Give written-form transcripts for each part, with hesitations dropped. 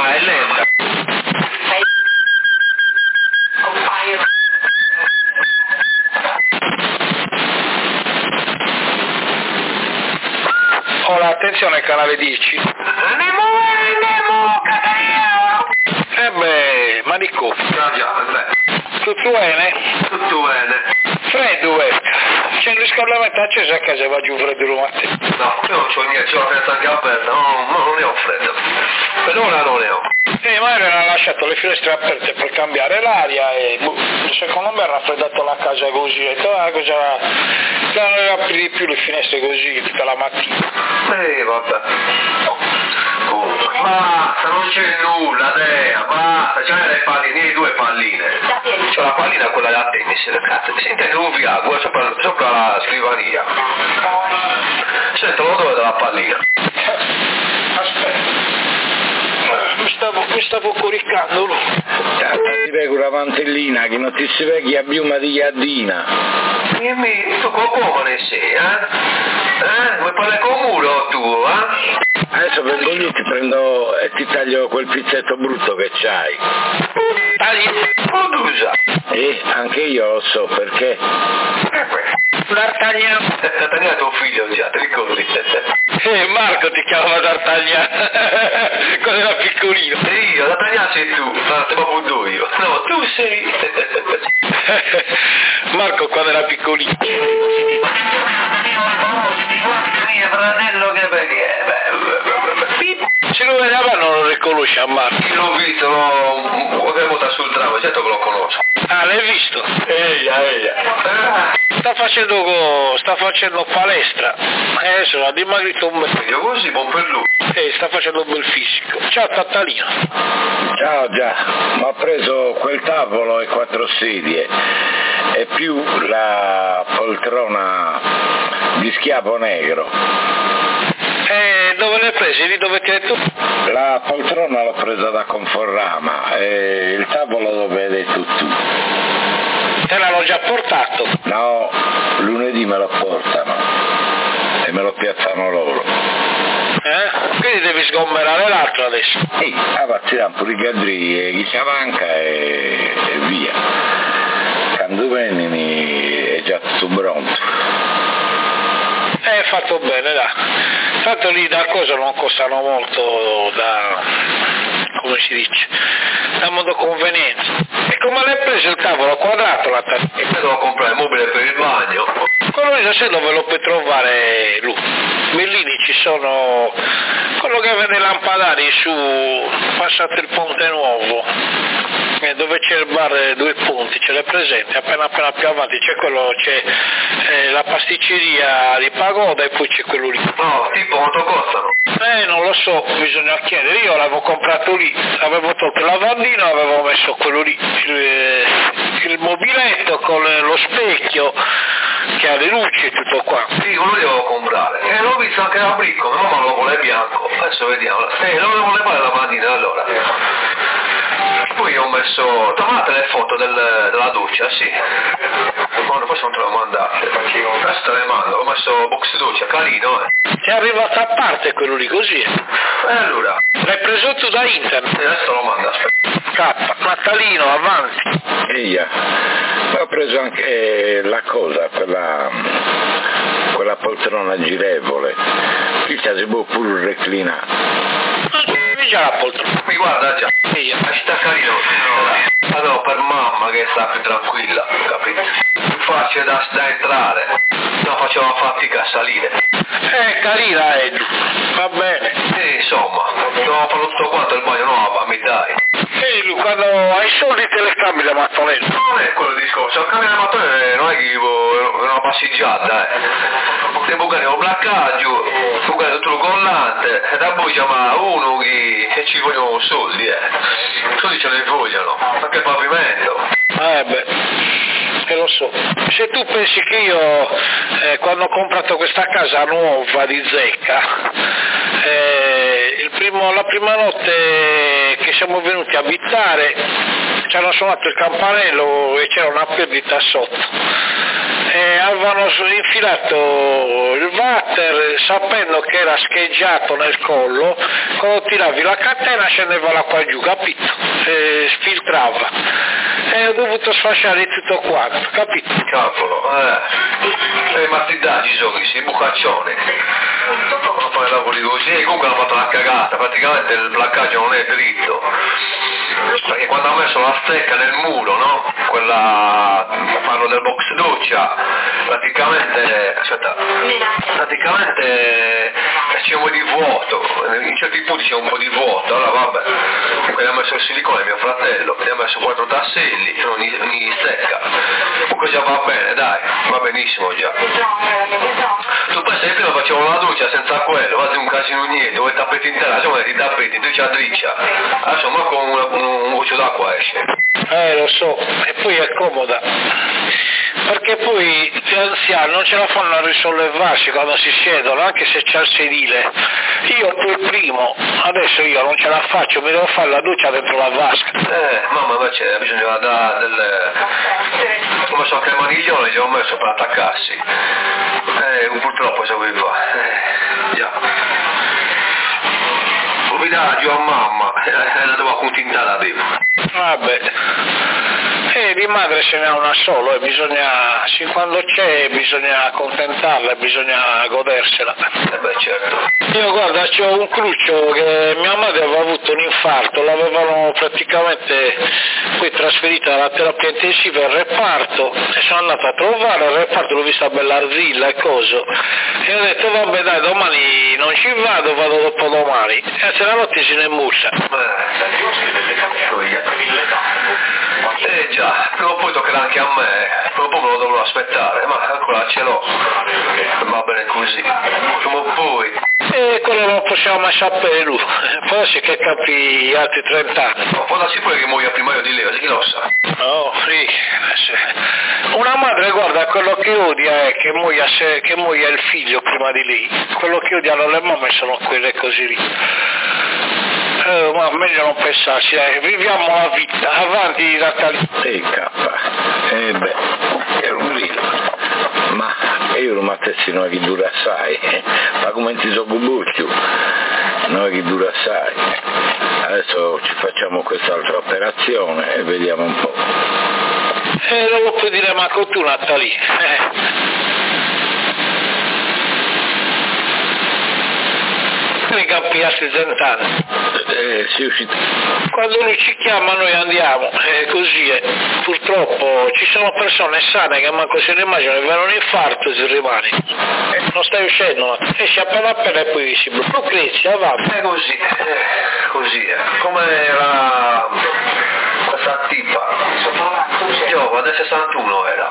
Ma è lenta. Ora attenzione canale 10. Manico. Tutto bene? Tutto bene. Freddo, c'è il riscaldamento acceso a casa e va giù freddo la mattina. No, io non c'ho niente, c'ho la finestra anche aperta, non ne ho freddo. Per ora non ne ho. Ma ha lasciato le finestre aperte per cambiare l'aria e secondo me ha raffreddato la casa così, e cosa non deve aprire più le finestre così tutta la mattina. Vabbè. Basta, non c'è nulla, Dea, basta, c'hai le palline, 2 palline. C'ho la pallina quella da tennis, cazzo, si intende un viaggio sopra la scrivania. Sento l'odore della pallina. Aspetta. Mi stavo coricando. Ti prego una mantellina che non ti si veghi a biuma di Iaddina. Tu come ne sei, Vuoi parlare con un muro tu, Adesso vengo lì, ti prendo e ti taglio quel pizzetto brutto che c'hai. Tagli? Produsa. Anche io lo so perché. D'Artagnan. D'Artagnan è tuo figlio già, ti ricordi? Marco ti chiamava D'Artagnan quando era piccolino. Io, D'Artagnan sei tu, te lo butto io. No, tu sei. Marco quando era piccolino. Mio fratello che se lo vedeva non lo riconosce a Marco. Io l'ho visto, qualche volta sul tram, certo che lo conosco. Ah, l'hai visto? Eia. Sta facendo palestra. Adesso ha dimagrito un bel. Io così, buon per lui. Sta facendo un bel fisico. Ciao Tattalino. Ciao già, mi ho preso quel tavolo e 4 sedie e più la poltrona di schiavo negro. Dove l'hai presi? Lì dove ti hai detto? La poltrona l'ho presa da Conforrama e il tavolo dove hai detto tu. Te l'hanno già portato? No, lunedì me lo portano e me lo piazzano loro. Quindi devi sgomberare l'altro adesso. Avanziamo pure i gadri e chi ci avanca e via. Quando venni è già tutto pronto. Fatto bene, dai. Tanto lì da cosa non costano molto come si dice, da modo convenienza. E come l'hai preso il tavolo quadrato la tazza? E poi devo comprare il mobile per il bagno. Quello lì sai dove lo puoi trovare lui? Bellini ci sono quello che vende lampadari su passate il Ponte Nuovo, dove c'è il bar 2 punti, ce l'hai presente? Appena più avanti c'è la pasticceria di Pagoda e poi c'è quello lì. No, tipo quanto costano? Non lo so, bisogna chiedere. Io l'avevo comprato lì, avevo tolto il lavandino, avevo messo quello lì, il mobiletto con lo specchio che ha le luci e tutto qua. Sì, quello li devo comprare. E l'ho visto anche a Bricco, mia mamma lo vuole bianco. Adesso vediamo. Non vuole fare la mattina allora. Poi ho messo, trovate le foto della doccia, sì. Quando forse non te l'ho mandate. Adesso te le mando, ho messo box doccia, carino, Ti è arrivato a parte quello lì così? Allora. L'hai preso tu da internet? Adesso lo mando, aspetta. Nattalino, avanti. Eia, ho preso anche la cosa, quella poltrona girevole. Qui si può pure reclinare. Già la poltrona. Mi guarda già. Eia. Sta carino. Allora, per mamma che sta più tranquilla, capito? Più facile da entrare. No, faceva fatica a salire. Carina va bene. Insomma, devo fare tutto quanto il bagno nuovo, mi dai. Quando hai soldi te le cambi la mattonella. Non è quello il discorso, cambiare la mattonella non è che è una passeggiata, Se bucare un blaccaggio, bucare tutto il collante, e da poi chiama uno che ci vogliono soldi, Soldi ce ne vogliono, anche il pavimento. E lo so. Se tu pensi che io quando ho comprato questa casa nuova di zecca, la prima notte che siamo venuti a abitare ci hanno suonato il campanello e c'era una perdita sotto. e avevano infilato il water sapendo che era scheggiato nel collo, quando tiravi la catena scendeva l'acqua giù, capito? E filtrava. E ho dovuto sfasciare tutto quanto, capito? Cavolo, ma ti dai i giochi, sei bucaccione. Non fare lavori così, e comunque hanno fatto una cagata, praticamente il placcaggio non è dritto. Perché quando ha messo la stecca nel muro, no? Quella, parlo del box doccia, praticamente c'è un po' di vuoto, in certi punti c'è un po' di vuoto, allora vabbè, comunque gli ha messo il silicone mio fratello, gli ha messo 4 tasselli, ogni stecca, comunque già va bene, dai, va benissimo già. Tu pensi che prima facevo la doccia senza quello, quasi un casino niente, dove tappeti in terra, insomma i tappeti, tu c'ha driccia, adesso ma con un goccio d'acqua esce. Lo so, e poi è comoda, perché poi gli anziani non ce la fanno a risollevarsi quando si siedono, anche se c'è il sedile. Io per primo, adesso io non ce la faccio, mi devo fare la doccia dentro la vasca. Mamma invece bisogna dare del... come so che maniglione gli ho messo per attaccarsi. Purtroppo se vuoi fa. Già. Mi dà giù a mamma, la devo accontentare a Dio. Vabbè. Di madre se ne ha una sola e bisogna, sin quando c'è, bisogna accontentarla, bisogna godersela. Beh certo. Io guarda, c'ho un cruccio che mia madre aveva avuto un infarto, l'avevano praticamente poi trasferita dalla terapia intensiva al reparto e sono andato a trovare il reparto, l'ho vista bella arzilla e coso. E ho detto vabbè dai, domani non ci vado dopodomani. E se la notte se ne mussa. Già, prima o poi toccherà anche a me, prima o poi me lo dovrò aspettare, ma ancora ce l'ho, va bene così, prima o poi. E quello lo possiamo mai sapere lui, forse che capi altri 30 anni. Può darsi pure che muoia prima io di lei, chi lo sa? Oh, sì. Una madre, guarda, quello che odia è che muoia il figlio prima di lei, quello che odiano le mamme sono quelle così lì. Ma meglio non pensarci, viviamo la vita, avanti Natale. Beh, è un rito, ma io lo mettessi noi che dura assai, ma come ti so bubuccio, noi che dura assai. Adesso ci facciamo quest'altra operazione e vediamo un po'. Non lo puoi dire manco tu Natale. Ne campiasti 20 anni. Sì. Quando lui ci chiama noi andiamo, così è. Purtroppo ci sono persone sane che manco se ne immaginano, che un infarto se rimane. Non stai uscendo, esci appena e poi si blocca. Lucrezia, va. È così, così è. Come era questa tipa? Giova, del 61 era.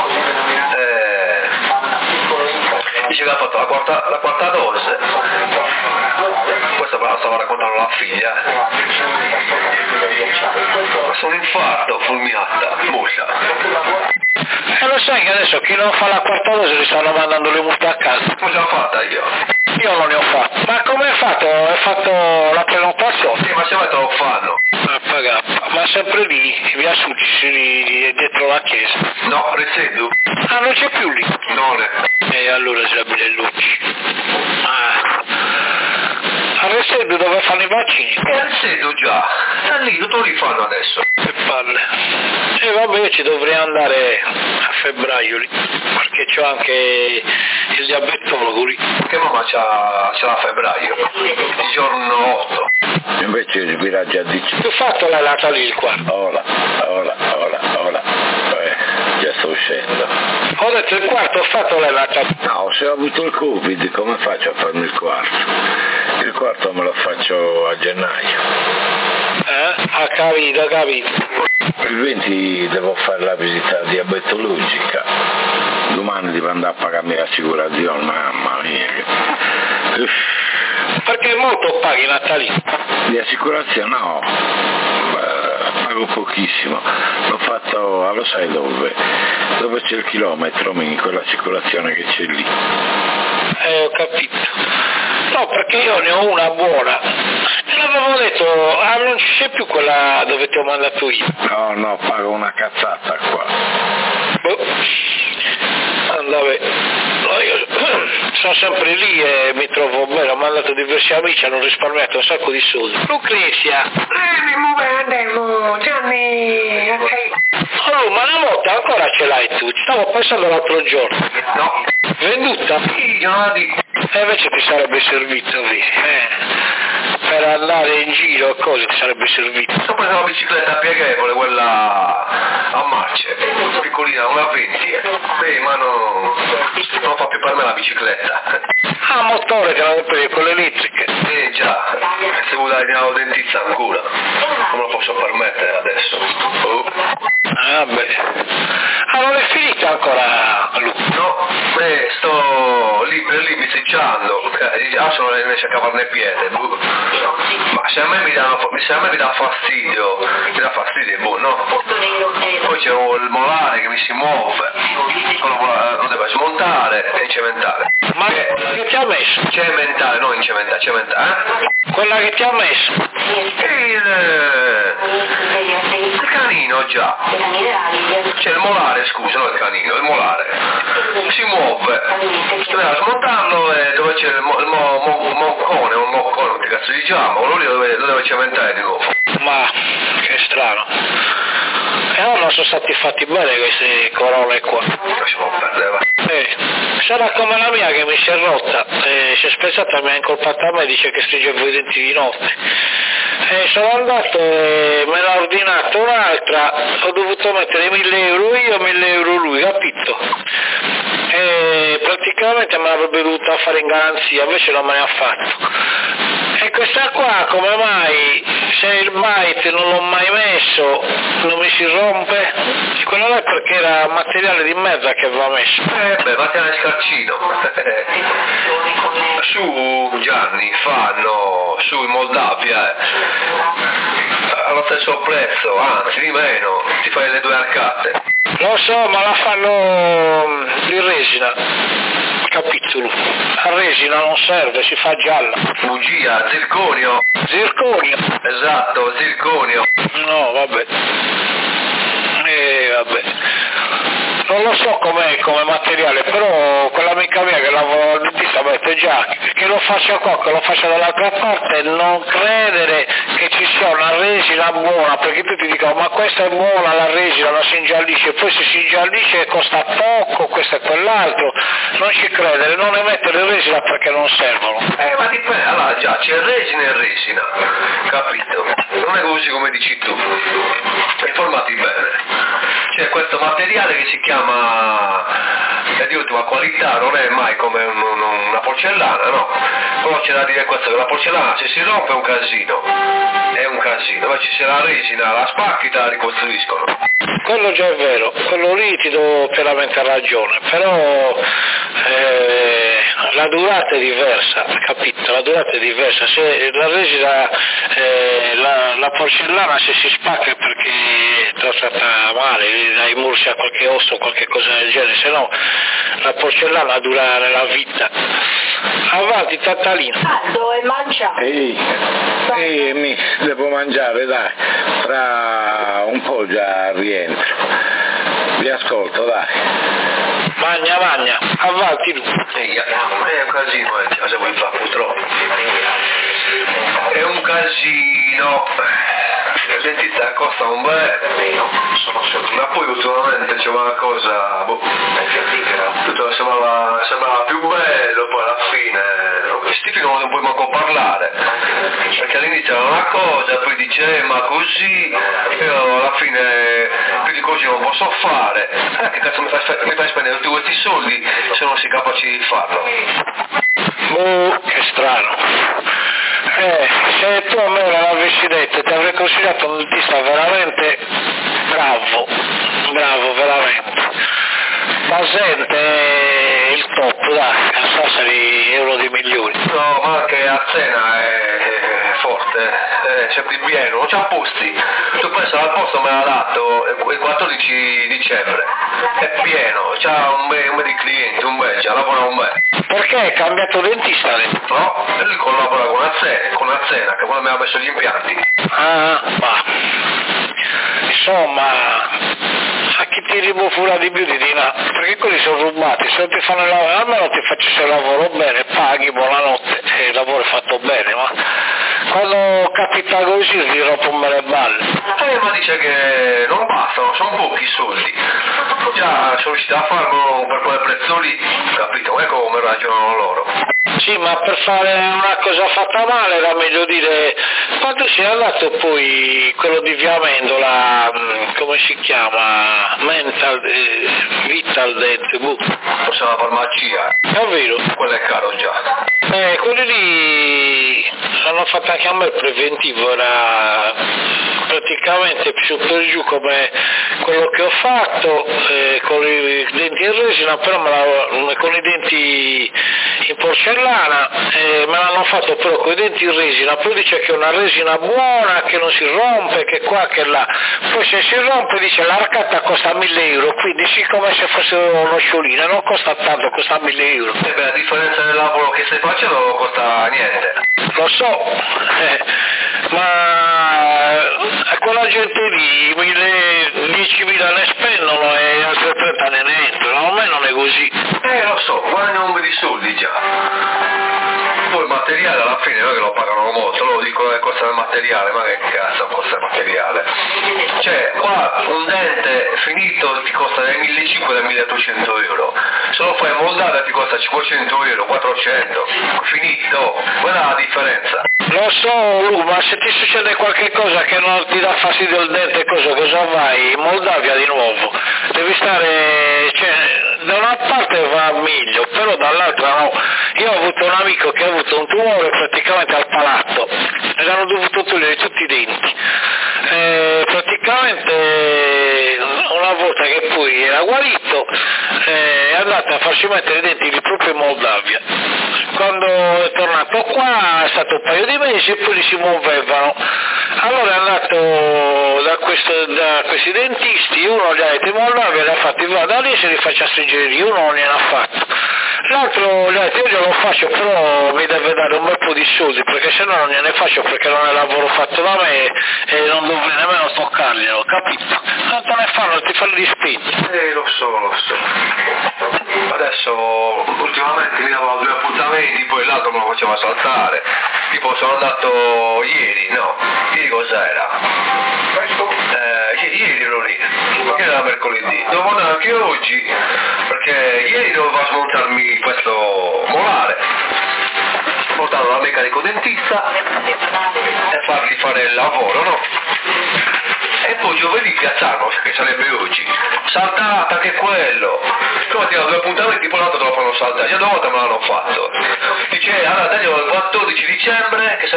Dice che ha fatto la quarta dose. Questa me la stava raccontando la figlia. Questo è un infarto fulminata, muscia. E lo sai che adesso chi non fa la quarta dose li stanno mandando le multe a casa? L'ho già fatta io. Io non ne ho fatto. Ma come hai fatto? Hai fatto la prenotazione? Sì, ma se te lo fanno. Ma sempre lì, via Succi, dietro la chiesa. No, Rezzedu. Ah, non c'è più lì? Non è. E allora c'è la Bilellucci. A Resedo dove fanno i vaccini? A Resedo già. Da lì non lo rifanno adesso. Che palle. E vabbè, io ci dovrei andare a febbraio lì, perché c'ho anche il diabetologo lì. Che mamma c'ha a febbraio, il giorno 8. Invece il viraggio a 10. Tu fatto la lata lì il quarto? Ora. Già sto uscendo. Ho detto il quarto, ho fatto la lata. No, se ho avuto il Covid, come faccio a farmi il quarto? Il quarto me lo faccio a gennaio. Ha capito. Il 20 devo fare la visita diabetologica. Domani devo andare a pagarmi l'assicurazione, mamma mia. Perché molto paghi Natali? Di assicurazione no, pago pochissimo. L'ho fatto, lo sai dove? Dove c'è il chilometro, quell'assicurazione che c'è lì. Ho capito. No, perché io ne ho una buona. Te l'avevo detto, non c'è più quella dove ti ho mandato io. No, pago una cazzata qua. Vabbè. No, io sono sempre lì e mi trovo bene, ho mandato diversi amici, hanno risparmiato un sacco di soldi. Lucrezia! Andiamo, Gianni, ok. Oh, ma la moto ancora ce l'hai tu? Ci stavo pensando l'altro giorno. No. Venduta? Sì, Gianni. E invece ti sarebbe servito, vedi? Per andare in giro, cosa ti sarebbe servito? Sto prendendo una bicicletta pieghevole, quella a marce, piccolina, una 20. Ma non fa più per me la bicicletta. Ah, motore te la devo prendere, quelle elettriche. Già, se vuoi dare al dentista ancora, non me lo posso permettere adesso. Vabbè. Ah, non è finita ancora, Lu? No, sto lì per lì bisticciando, adesso non riesco a cavarne piede. Ma se a me mi dà fastidio, no? Poi c'è il molare che mi si muove, lo devo smontare e cementare. Ma che ti ha messo? Cementare, non incementare, Quella che ti ha messo? Il canino già. C'è il molare, scusa, non il canino, il molare. Si muove. Doveva smontarlo e dove c'è il moccone, non ti cazzo diciamo, quello lì lo deve cementare di nuovo. Ma che strano. E allora non sono stati fatti bene queste corone qua. Lasciamo perdere, va. Sarà come la mia che mi si è rotta, si è spezzata, mi ha incolpata a me, dice che stringevo i denti di notte. Sono andato e me l'ha ordinato un'altra, ho dovuto mettere 1.000 euro io, 1.000 euro lui, capito? E praticamente me l'avrebbe dovuta fare in garanzia, invece non me ne ha fatto. E questa qua, come mai, se il bite non l'ho mai messo, non mi si rompe? Quello là è perché era materiale di merda che aveva messo. Vattene al scarcino. Su Gianni fanno, su in Moldavia, allo stesso prezzo, anzi di meno, ti fai le 2 arcate. Lo so, ma la fanno di resina, capitolo. La resina non serve, si fa gialla. Bugia, zirconio. Zirconio? Esatto, zirconio. No, vabbè. Vabbè. Non lo so com'è come materiale, però quell'amica mia che lavora al dentista mi ha detto già che lo faccia qua, che lo faccia dall'altra parte, non credere che ci sia una resina buona, perché tutti dicono ma questa è buona la resina, non si ingiallisce, poi se si ingiallisce costa poco, questo e quell'altro, non ci credere, non ne mettere resina perché non servono. Ma dipende, allora già c'è resina e resina, capito? Non è così come dici tu, informati bene. C'è questo materiale che si chiama è di ultima qualità, non è mai come una porcellana, no? Però c'è da dire questo, che la porcellana se si rompe è un casino, invece se la resina la spacchi te la ricostruiscono. Quello già è vero, quello lì ti do pienamente ragione, però la durata è diversa, capito? La durata è diversa, se la resina, la porcellana se si spacca è perché è trattata male, dai mursi a qualche osso o qualche cosa del genere, se no la porcellana dura nella vita. Avanti Tatalino. Caldo e mangia. Mi devo mangiare, dai, fra un po' già rientro. Vi ascolto, dai. Magna, avanti tu. È un casino, cosa vuoi fare purtroppo? È un casino. Il dentista costa un bel, ma poi ultimamente c'è una cosa, tutto sembrava più bello, poi alla fine, questi film non puoi manco parlare, perché all'inizio era una cosa, poi dice ma così, io alla fine più di così non posso fare, che cazzo mi fai spendere tutti questi soldi se non sei capace di farlo? Che strano. Se tu a me non l'avessi detto ti avrei consigliato un dentista veramente bravo, veramente. Basente è il top, dai, a Sassari euro di milioni. No, ma anche a cena è forte, è sempre pieno, non c'ha posti. Tu pensa al posto me l'ha dato il 14 dicembre, è pieno, c'ha un bel di clienti, già lavora un bel. Perché hai cambiato dentista? No, lui collabora con Azzena, che quello mi ha messo gli impianti. Ah, ma insomma, a chi tiri fuori di più di là, perché quelli sono rubati, se non ti fanno il lavoro, almeno ti faccio il lavoro bene, paghi, buonanotte, e il lavoro è fatto bene, ma quando capita così ti rompono le balle. Ma dice che non bastano, sono pochi soldi. Già sono riuscito a farlo per quel prezzo lì, capito? Ecco come ragionano loro. Sì, ma per fare una cosa fatta male era meglio dire, quando si è andato poi quello di Via Amendola, come si chiama? Vital Dente, Forse la farmacia. È vero? Quello è caro già. Quelli lì hanno fatto anche a me il preventivo, era praticamente più per giù come quello che ho fatto, con i denti in resina, però con i denti in porcellana, me l'hanno fatto però con i denti in resina, poi dice che è una resina buona, che non si rompe, che qua, che là, poi se si rompe dice l'arcata costa 1.000 euro, quindi siccome se fosse nocciolina non costa tanto, costa 1.000 euro. A differenza del lavoro che stai facendo non costa niente. Lo so, ma quella gente lì 10.000 ne spendono e altre 30 ne entrano, ormai non è così. Lo so, guadagnano un po' di soldi già. Poi il materiale alla fine non è che lo pagano molto, loro dicono che costa il materiale, ma che cazzo costa il materiale? Cioè, qua un dente finito ti costa dai 1.500 ai 1.800 euro, se lo fai moldare ti costa 500 euro, 400, finito, quella è la differenza. Lo so, Lu, ma se ti succede qualche cosa che non ti dà fastidio il dente, cosa vai? In Moldavia di nuovo, devi stare, cioè, da una parte va meglio, però dall'altra no. Io ho avuto un amico che ha avuto un tumore praticamente al palato, e hanno dovuto togliere tutti i denti. Praticamente una volta che poi era guarito è andato a farsi mettere i denti lì proprio in Moldavia. Quando è tornato qua è stato un paio di mesi e poi li si muovevano. Allora è andato da questi dentisti, uno gli ha detto in Moldavia, gli ha fatto vada lì e se li faccia stringere lì, uno non gliel'ha fatto. L'altro gli ha detto io glielo faccio però mi deve dare un bel po' di soldi perché se no non gliene faccio perché non è lavoro fatto da me e non dovrei nemmeno toccarglielo, capito? Tanto ne fanno, ti fanno gli spinti. Lo so. Adesso ultimamente mi davano 2 appuntamenti, poi l'altro me lo faceva saltare. Tipo sono andato ieri cos'era? Ieri ero lì, che era mercoledì. Devo andare anche oggi, perché ieri dovevo smontarmi questo molare. Portato dal meccanico dentista e fargli fare il lavoro, no? E poi giovedì piazzarlo, che sarebbe oggi. Saltata anche quello. Come ti danno 2 appuntamenti, poi l'altro te lo fanno saltare. Già 2 volte me l'hanno fatto. Dice, allora tagliamo il 14 dicembre, che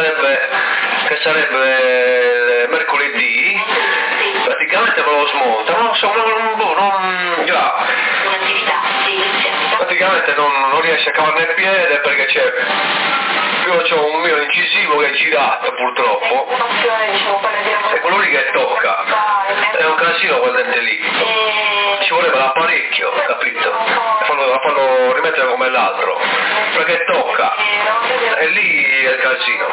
sarebbe mercoledì. Praticamente me lo smonta. Non so, già. Praticamente non riesce a cavarne il piede perché c'è. Io ho un mio incisivo che è girato purtroppo, è quello lì che tocca, è un casino quel dente lì, ci voleva l'apparecchio, capito? Farlo rimettere come l'altro, perché tocca, e lì è il casino.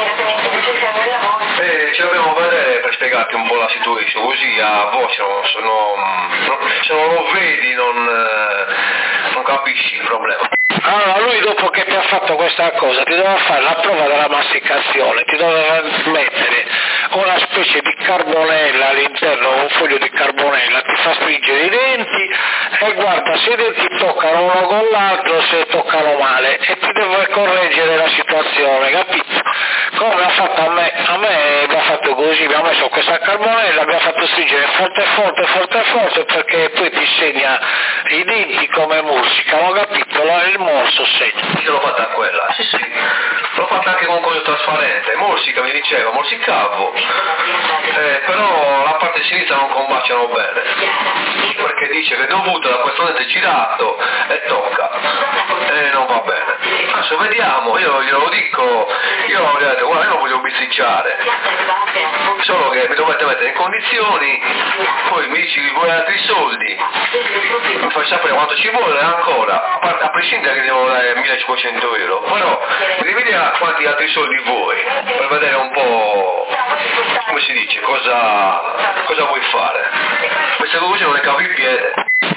E ci dobbiamo vedere per spiegarti un po' la situazione, così a voce se non lo vedi non capisci il problema. Allora lui dopo che ti ha fatto questa cosa ti doveva fare la prova della masticazione, ti doveva mettere una specie di carbonella all'interno, un foglio di carbonella, ti fa stringere i denti e guarda se i denti toccano uno con l'altro, se toccano male e ti deve correggere la situazione, capito? Come ha fatto a me mi ha fatto così, mi ha messo questa carbonella, mi ha fatto stringere forte perché poi ti segna i denti come morsicano, capito? Il morso segna. Io l'ho fatta quella, sì, l'ho fatta anche con un coso trasparente, morsica mi diceva, morsicavo, però la parte sinistra non combaciano bene, perché dice che è dovuto da questo dente girato e tocca, e non va bene. Adesso vediamo, io glielo dico, io gli ho detto, guarda io non voglio bisticciare, solo che mi dovete mettere in condizioni, poi mi dici vuoi altri soldi, mi fai sapere quanto ci vuole ancora, a prescindere che devo dare 1.500 euro, però devi vedere quanti altri soldi vuoi, per vedere un po' come si dice, cosa vuoi fare? Questa cosa non è capo in piede.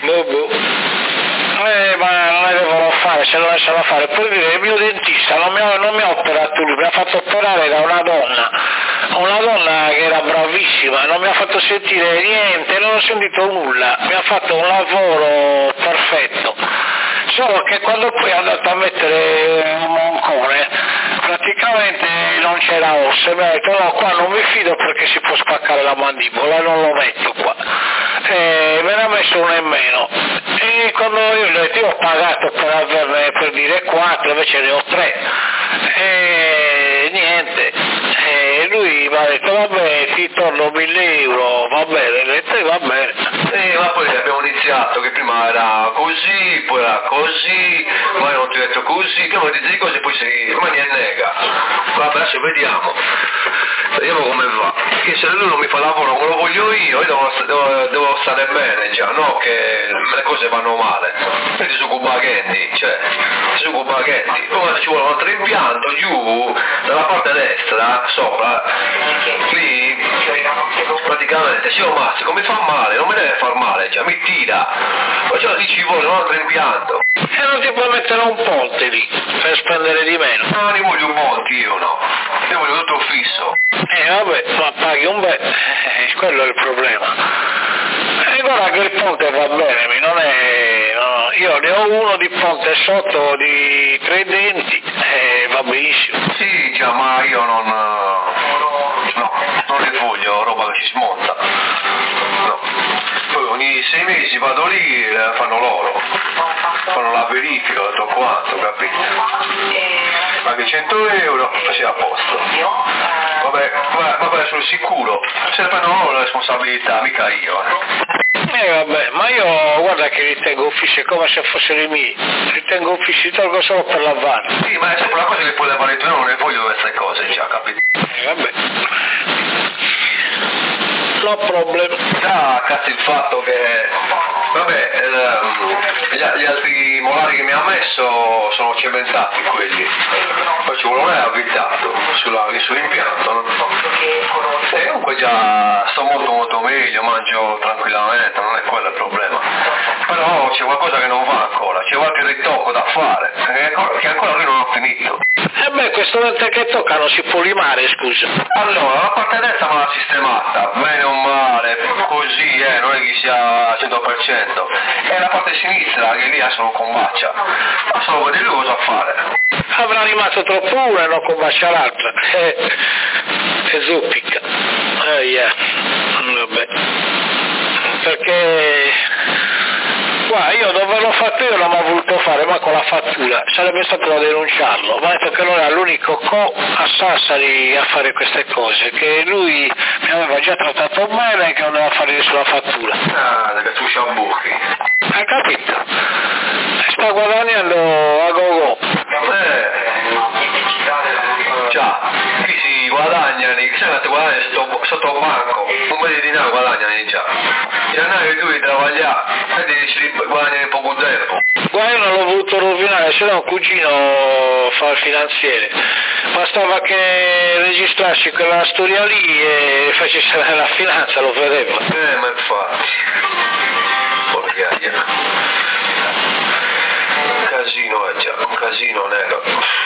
Ma non è che volevo fare, se lo lasciano fare. Per dire, il mio dentista non mi ha operato lui, mi ha fatto operare da una donna che era bravissima, non mi ha fatto sentire niente, non ho sentito nulla, mi ha fatto un lavoro perfetto. Solo che quando poi è andato a mettere un moncone, praticamente non c'era osso, e mi ha detto no, qua non mi fido perché si può spaccare la mandibola, non lo metto qua. Me ne ha messo uno in meno. E quando io gli ho detto, io ho pagato per averne, per dire 4, invece ne ho 3. E niente. E lui mi ha detto, vabbè, ti torno 1.000 euro, va bene, ho detto, va bene. Ma poi abbiamo iniziato che prima era così, poi era così, ma non ti ho detto così, prima ti dici cose, poi si rimani e nega. Vabbè, adesso vediamo come va. Che se lui non mi fa lavoro come lo voglio io devo stare bene già, no che le cose vanno male. Quindi su cubaghetti, poi quando ci vuole un altro impianto giù, dalla parte destra, sopra, lì praticamente se io mazzico mi fa male, non mi deve far male già, mi tira, perciò lì ci vuole un altro impianto. E non ti puoi mettere un ponte lì per spendere di meno? No, ne voglio un ponte io no, io voglio tutto fisso. Vabbè, ma paghi un bel, quello è il problema. E guarda che il ponte va bene, non è, no, io ne ho uno di ponte sotto di 3 denti e va benissimo. Sì, già, ma io non ne voglio roba che si smonta. No. Poi ogni 6 mesi vado lì e fanno loro. Fanno la verifica, tutto quanto, capito? Paghi 100 euro e sei a posto. Vabbè, sul sicuro. Se ne prendono loro la responsabilità, mica io. Vabbè, ma io guarda che ritengo uffici come se fossero i miei. Ritengo uffici, tolgo solo per lavare. Sì, ma è sempre una cosa che puoi lavare tu, io non ne voglio queste cose già, capito? Vabbè. No problem. Già, cazzo il fatto che, vabbè, gli altri molari che mi ha messo sono cementati quelli, poi ci vuole un avvitato lì sull'impianto, no? E comunque già sto molto meglio, mangio tranquillamente, non è quello il problema, però c'è qualcosa che non va ancora, c'è qualche ritocco da fare, che ancora lui non ho finito. Questo dente che tocca non si può limare, scusa. Allora, la parte destra me l'ha sistemata, bene o male, così, non è che sia 100%. E la parte sinistra, che lì adesso non combaccia. Ma solo vedere lui cosa fare. Avrà rimasto troppo una e non combaccia l'altra. E zuppica. Vabbè. Perché... Guarda, io dove l'ho fatto io non mi ho voluto fare, ma con la fattura, sarebbe stato da denunciarlo, ma ha detto che non era l'unico a Sassari a fare queste cose, che lui mi aveva già trattato bene e che non doveva fare sulla fattura. Ah, perché tu sciabucchi. Hai capito? Sta guadagnando a go-go. Già, qui si guadagnano, sai che guadagnano sotto banco, un po' di denaro guadagnano già. E tu devi lavorare e devi guadagnare poco tempo. Guarda, io non l'ho voluto rovinare, se no un cugino fa il finanziere. Bastava che registrassi quella storia lì e facessi la finanza, lo vedeva. Ma infatti. Porcaria. Un casino già, un casino nero.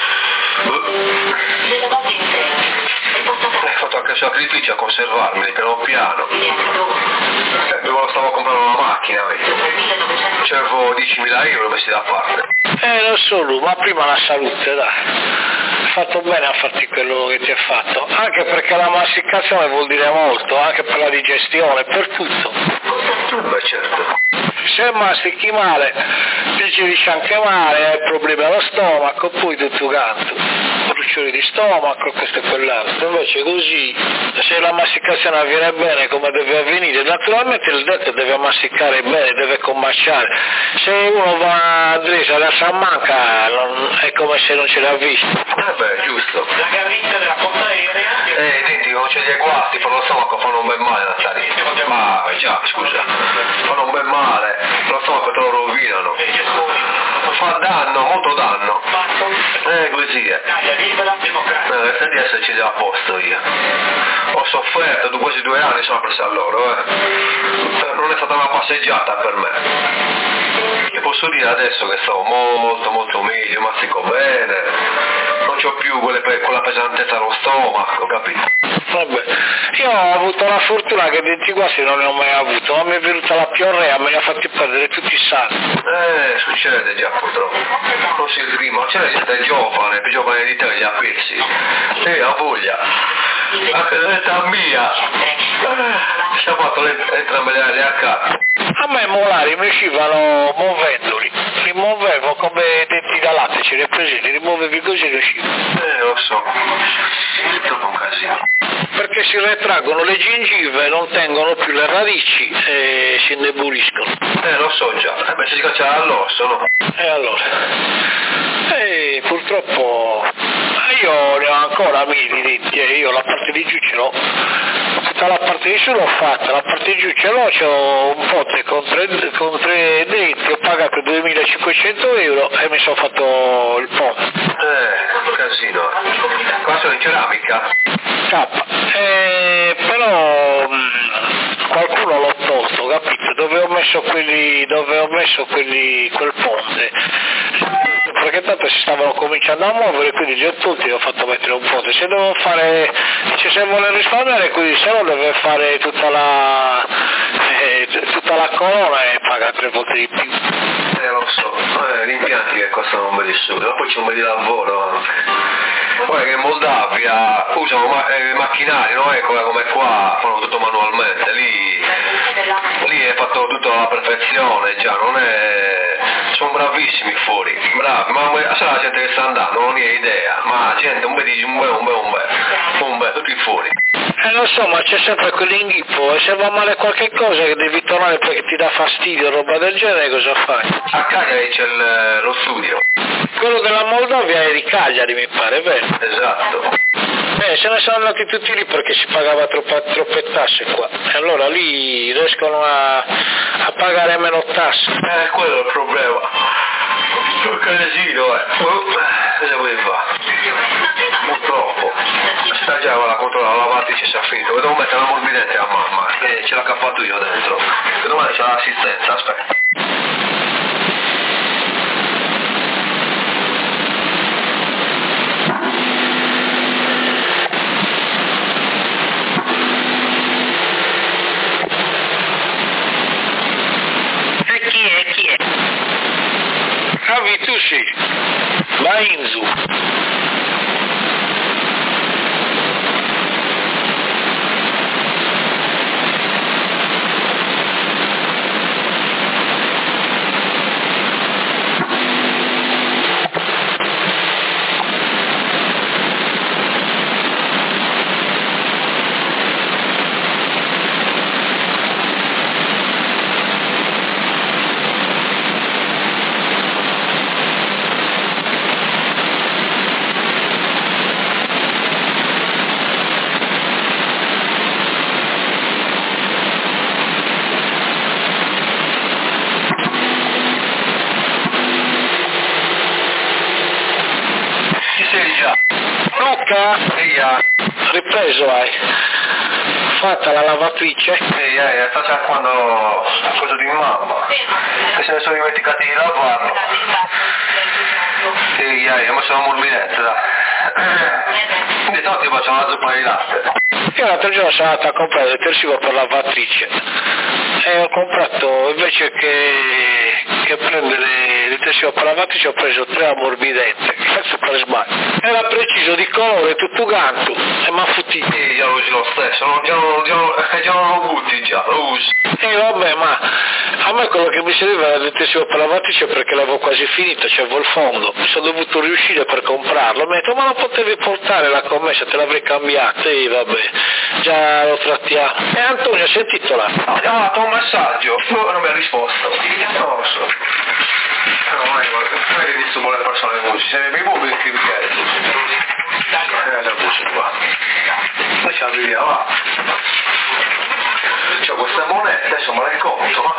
Ho fatto anche sacrificio a conservarmeli piano piano. Lo stavo comprando una macchina, c'avevo 10.000 euro messi da parte. Non solo, ma prima la salute, dai. Hai fatto bene a farti quello che ti è fatto, anche perché la masticazione vuol dire molto, anche per la digestione, per tutto. Beh, certo. Se mastichi male, digerisci anche male, hai problemi allo stomaco, poi tutto canto, bruciori di stomaco, questo e quell'altro. Invece così, se la masticazione avviene bene come deve avvenire, naturalmente il dente deve masticare bene, deve combacciare. Se uno va a Dresa da Sammanca è come se non ce l'ha visto. Beh, giusto. La gavetta della porta aerea. I denti non ce li hai guasti, fanno lo stomaco, fanno un bel male da stare. Ma già, scusa, fanno un bel male, lo stomaco te lo rovinano. Fa danno, molto danno. Così è. Senti esserci già a posto io. Ho sofferto, quasi 2 anni sono presa a loro, non è stata una passeggiata per me. E posso dire adesso che sto molto molto meglio, mastico bene, non c'ho più quella pesantezza allo stomaco, capito? Vabbè, io ho avuto la fortuna che denti quasi non ne ho mai avuto, ma mi è venuta la piorrea, me li ha fatti perdere tutti i santi. Succede già purtroppo, non si esprime, c'è gente giovane, più giovane di te gli apprezzi, ha voglia, anche l'età mia, ci ha fatto entrambe le a capo. A me i molari mi uscivano muovendoli, li muovevo come denti da latte, ce li ho presi, li rimuovevi così e uscivano. Lo so, è tutto un casino. Perché si retraggono le gengive, non tengono più le radici e si indeboliscono. Lo so già, se si caccia all'osso, no? E allora? Purtroppo io ne ho ancora amici denti, io la parte di giù ce l'ho, tutta la parte di su l'ho fatta, la parte di giù ce l'ho, c'ho un pote con tre denti, ho pagato 2.500 euro e mi sono fatto il ponte. Casino. Qua sono in ceramica? Però qualcuno l'ho tolto, capito? Dove ho messo quel ponte. Perché tanto si stavano cominciando a muovere, quindi li ho tolti e ho fatto mettere un ponte. Se vuole risparmiare, quindi se no deve fare tutta la colonna e paga 3 volte di più. Lo so, gli impianti che costano un bel di soldi, poi c'è un bel di lavoro anche. Poi che in Moldavia usano macchinari, non è come qua, fanno tutto manualmente, lì è fatto tutto alla perfezione già, non è... sono bravissimi fuori, bravi, ma sarà la gente che sta andando, non ne ha idea, ma gente un bel, tutti fuori. Lo so, ma c'è sempre quell'inghippo e se va male qualche cosa che devi tornare perché ti dà fastidio o roba del genere, cosa fai? A Cagliari c'è lo studio. Quello della Moldavia è di Cagliari, mi pare, vero? Esatto. Se ne sono andati tutti lì perché si pagava troppe tasse qua, e allora lì riescono a pagare meno tasse. Quello è il problema. Un casino, cosa vuoi fare? Purtroppo. Sta già contro la lavatrice si è finito, devo mettere la morbidente a mamma, che ce l'ha cappato io dentro. E domani c'è l'assistenza, aspetta. Chi è? Cavi tu sì, vai in giù. Ripreso hai? Fatta la lavatrice? Sta cercando cosa di mamma, che se ne sono dimenticati di lavarlo. Ho messo la morbidezza. Quindi tanto ti faccio una zuppa di latte. Io l'altro giorno sono andato a comprare il detersivo per la lavatrice e ho comprato, invece che prendere il detersivo per la lavatrice, ho preso 3 ammorbidenti, cazzo per sbaglio. Era preciso di colore, tutto ganto, e mi ha fottito. Già lo usi lo stesso, già non lo butti, già lo usi. Vabbè, ma a me quello che mi serviva era il detersivo per la lavatrice perché l'avevo quasi finito, c'avevo il fondo, mi sono dovuto riuscire per comprarlo, mi ha detto ma lo potevi portare la commessa, te l'avrei cambiato, e vabbè, già lo trattiamo. E Antonio, hai sentito là? No, gli ho dato un messaggio, non mi ha risposto, non lo so. Non è che disturbo le persone così, se mi vuoi mi scrivi la voce qua. Noi ci arriviamo, va. C'ho queste monete, adesso me le conto.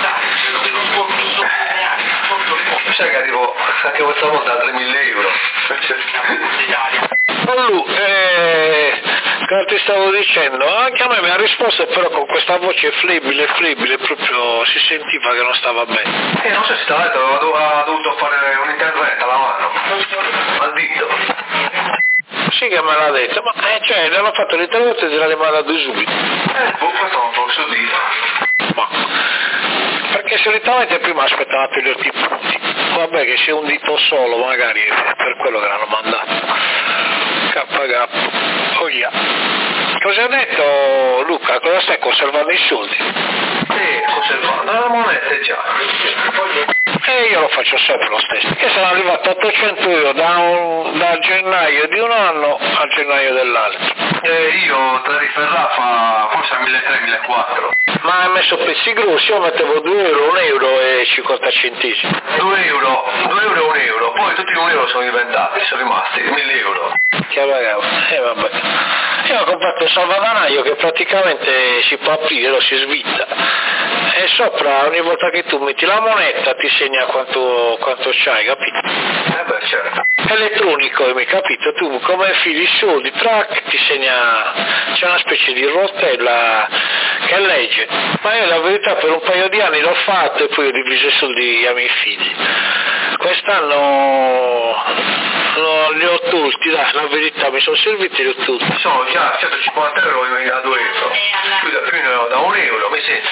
Sai che arrivo anche questa volta a 3.000 euro. Cosa ti stavo dicendo? Anche a me mi ha risposto, però con questa voce flebile, proprio si sentiva che non stava bene. Non so se stava detto, ha dovuto fare un intervento alla mano, al dito. Sì che me l'ha detto, ma cioè le hanno fatto l'intervento e te l'hanno mandato subito. Questo non posso dire. Ma perché solitamente prima aspettava più gli altri punti. Vabbè che c'è un dito solo, magari è per quello che l'hanno mandato. KK. Oh yeah. Cosa ha detto Luca? Cosa stai conservando i soldi? Conservando le monete già. E io lo faccio sempre lo stesso. Che sono arrivato a 800 euro da gennaio di un anno a gennaio dell'altro. Io Tariferra fa forse a 1.300-1.400. Ma hai messo pezzi grossi, io mettevo 2 euro, 1 euro e 50 centesimi. 2 euro, 1 euro, poi tutti 1 euro sono rimasti 1.000 euro. Che ragazzi, vabbè. Io ho comprato un salvadanaio che praticamente si può aprire, lo si svitta. E sopra ogni volta che tu metti la moneta ti segna quanto c'hai, capito? Beh, certo. Elettronico, mi capito? Tu come fili i soldi, track, ti segna, c'è una specie di rotella che legge. Ma io la verità per un paio di anni l'ho fatto e poi ho diviso i soldi ai miei figli. Quest'anno li ho tolti, dai, la verità, mi sono serviti e li ho tolti. Sono già 150 euro a 2 euro. Più da 1 euro, mi senti?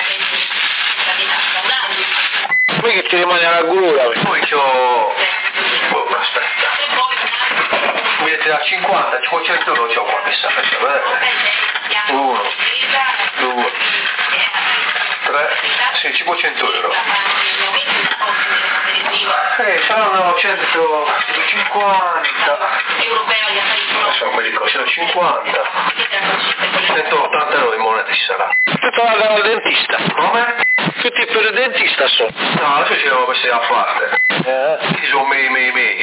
Poi che ti rimane alla gola. Poi c'ho... aspetta. Mi da 50, 500 euro c'ho qua, mi sa. 1, 2, 3, sì, 500 euro. Saranno 150. Adesso non mi ricordo, 150. 180 euro in moneta ci sarà. Tutto va dal dentista. Come? Tutti per il dentista sono. No, adesso ci devo queste a parte. Ci sono miei.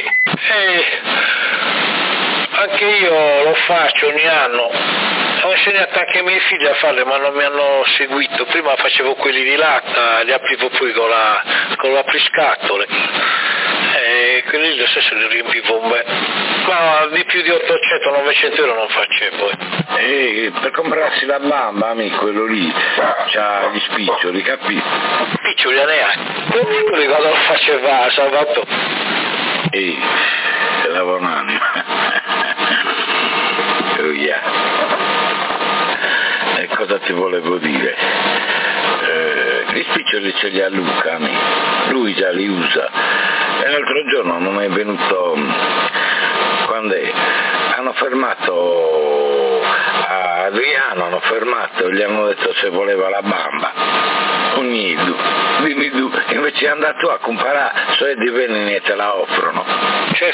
Anche io lo faccio ogni anno. Ho insegnato anche ai miei figli a farle, ma non mi hanno seguito. Prima facevo quelli di latta, li aprivo poi con l'apriscatole. E quelli lo stesso li riempivo un bel. Ma di più di 800-900 euro non facevo. Per comprarsi la bamba, amico, quello lì, c'ha gli spiccioli, capito? Spiccioli ne hai. Quelli quando lo faceva Salvatore. Te lavo un'anima. Oh yeah. E cosa ti volevo dire? Gli spiccioli ce li ha Luca, amico. Lui già li usa. E l'altro giorno non è venuto, quando è? Hanno fermato Adriano, gli hanno detto se voleva la bamba. Dimmi tu, invece è andato a comprare soldi bene e te la offrono. Cioè,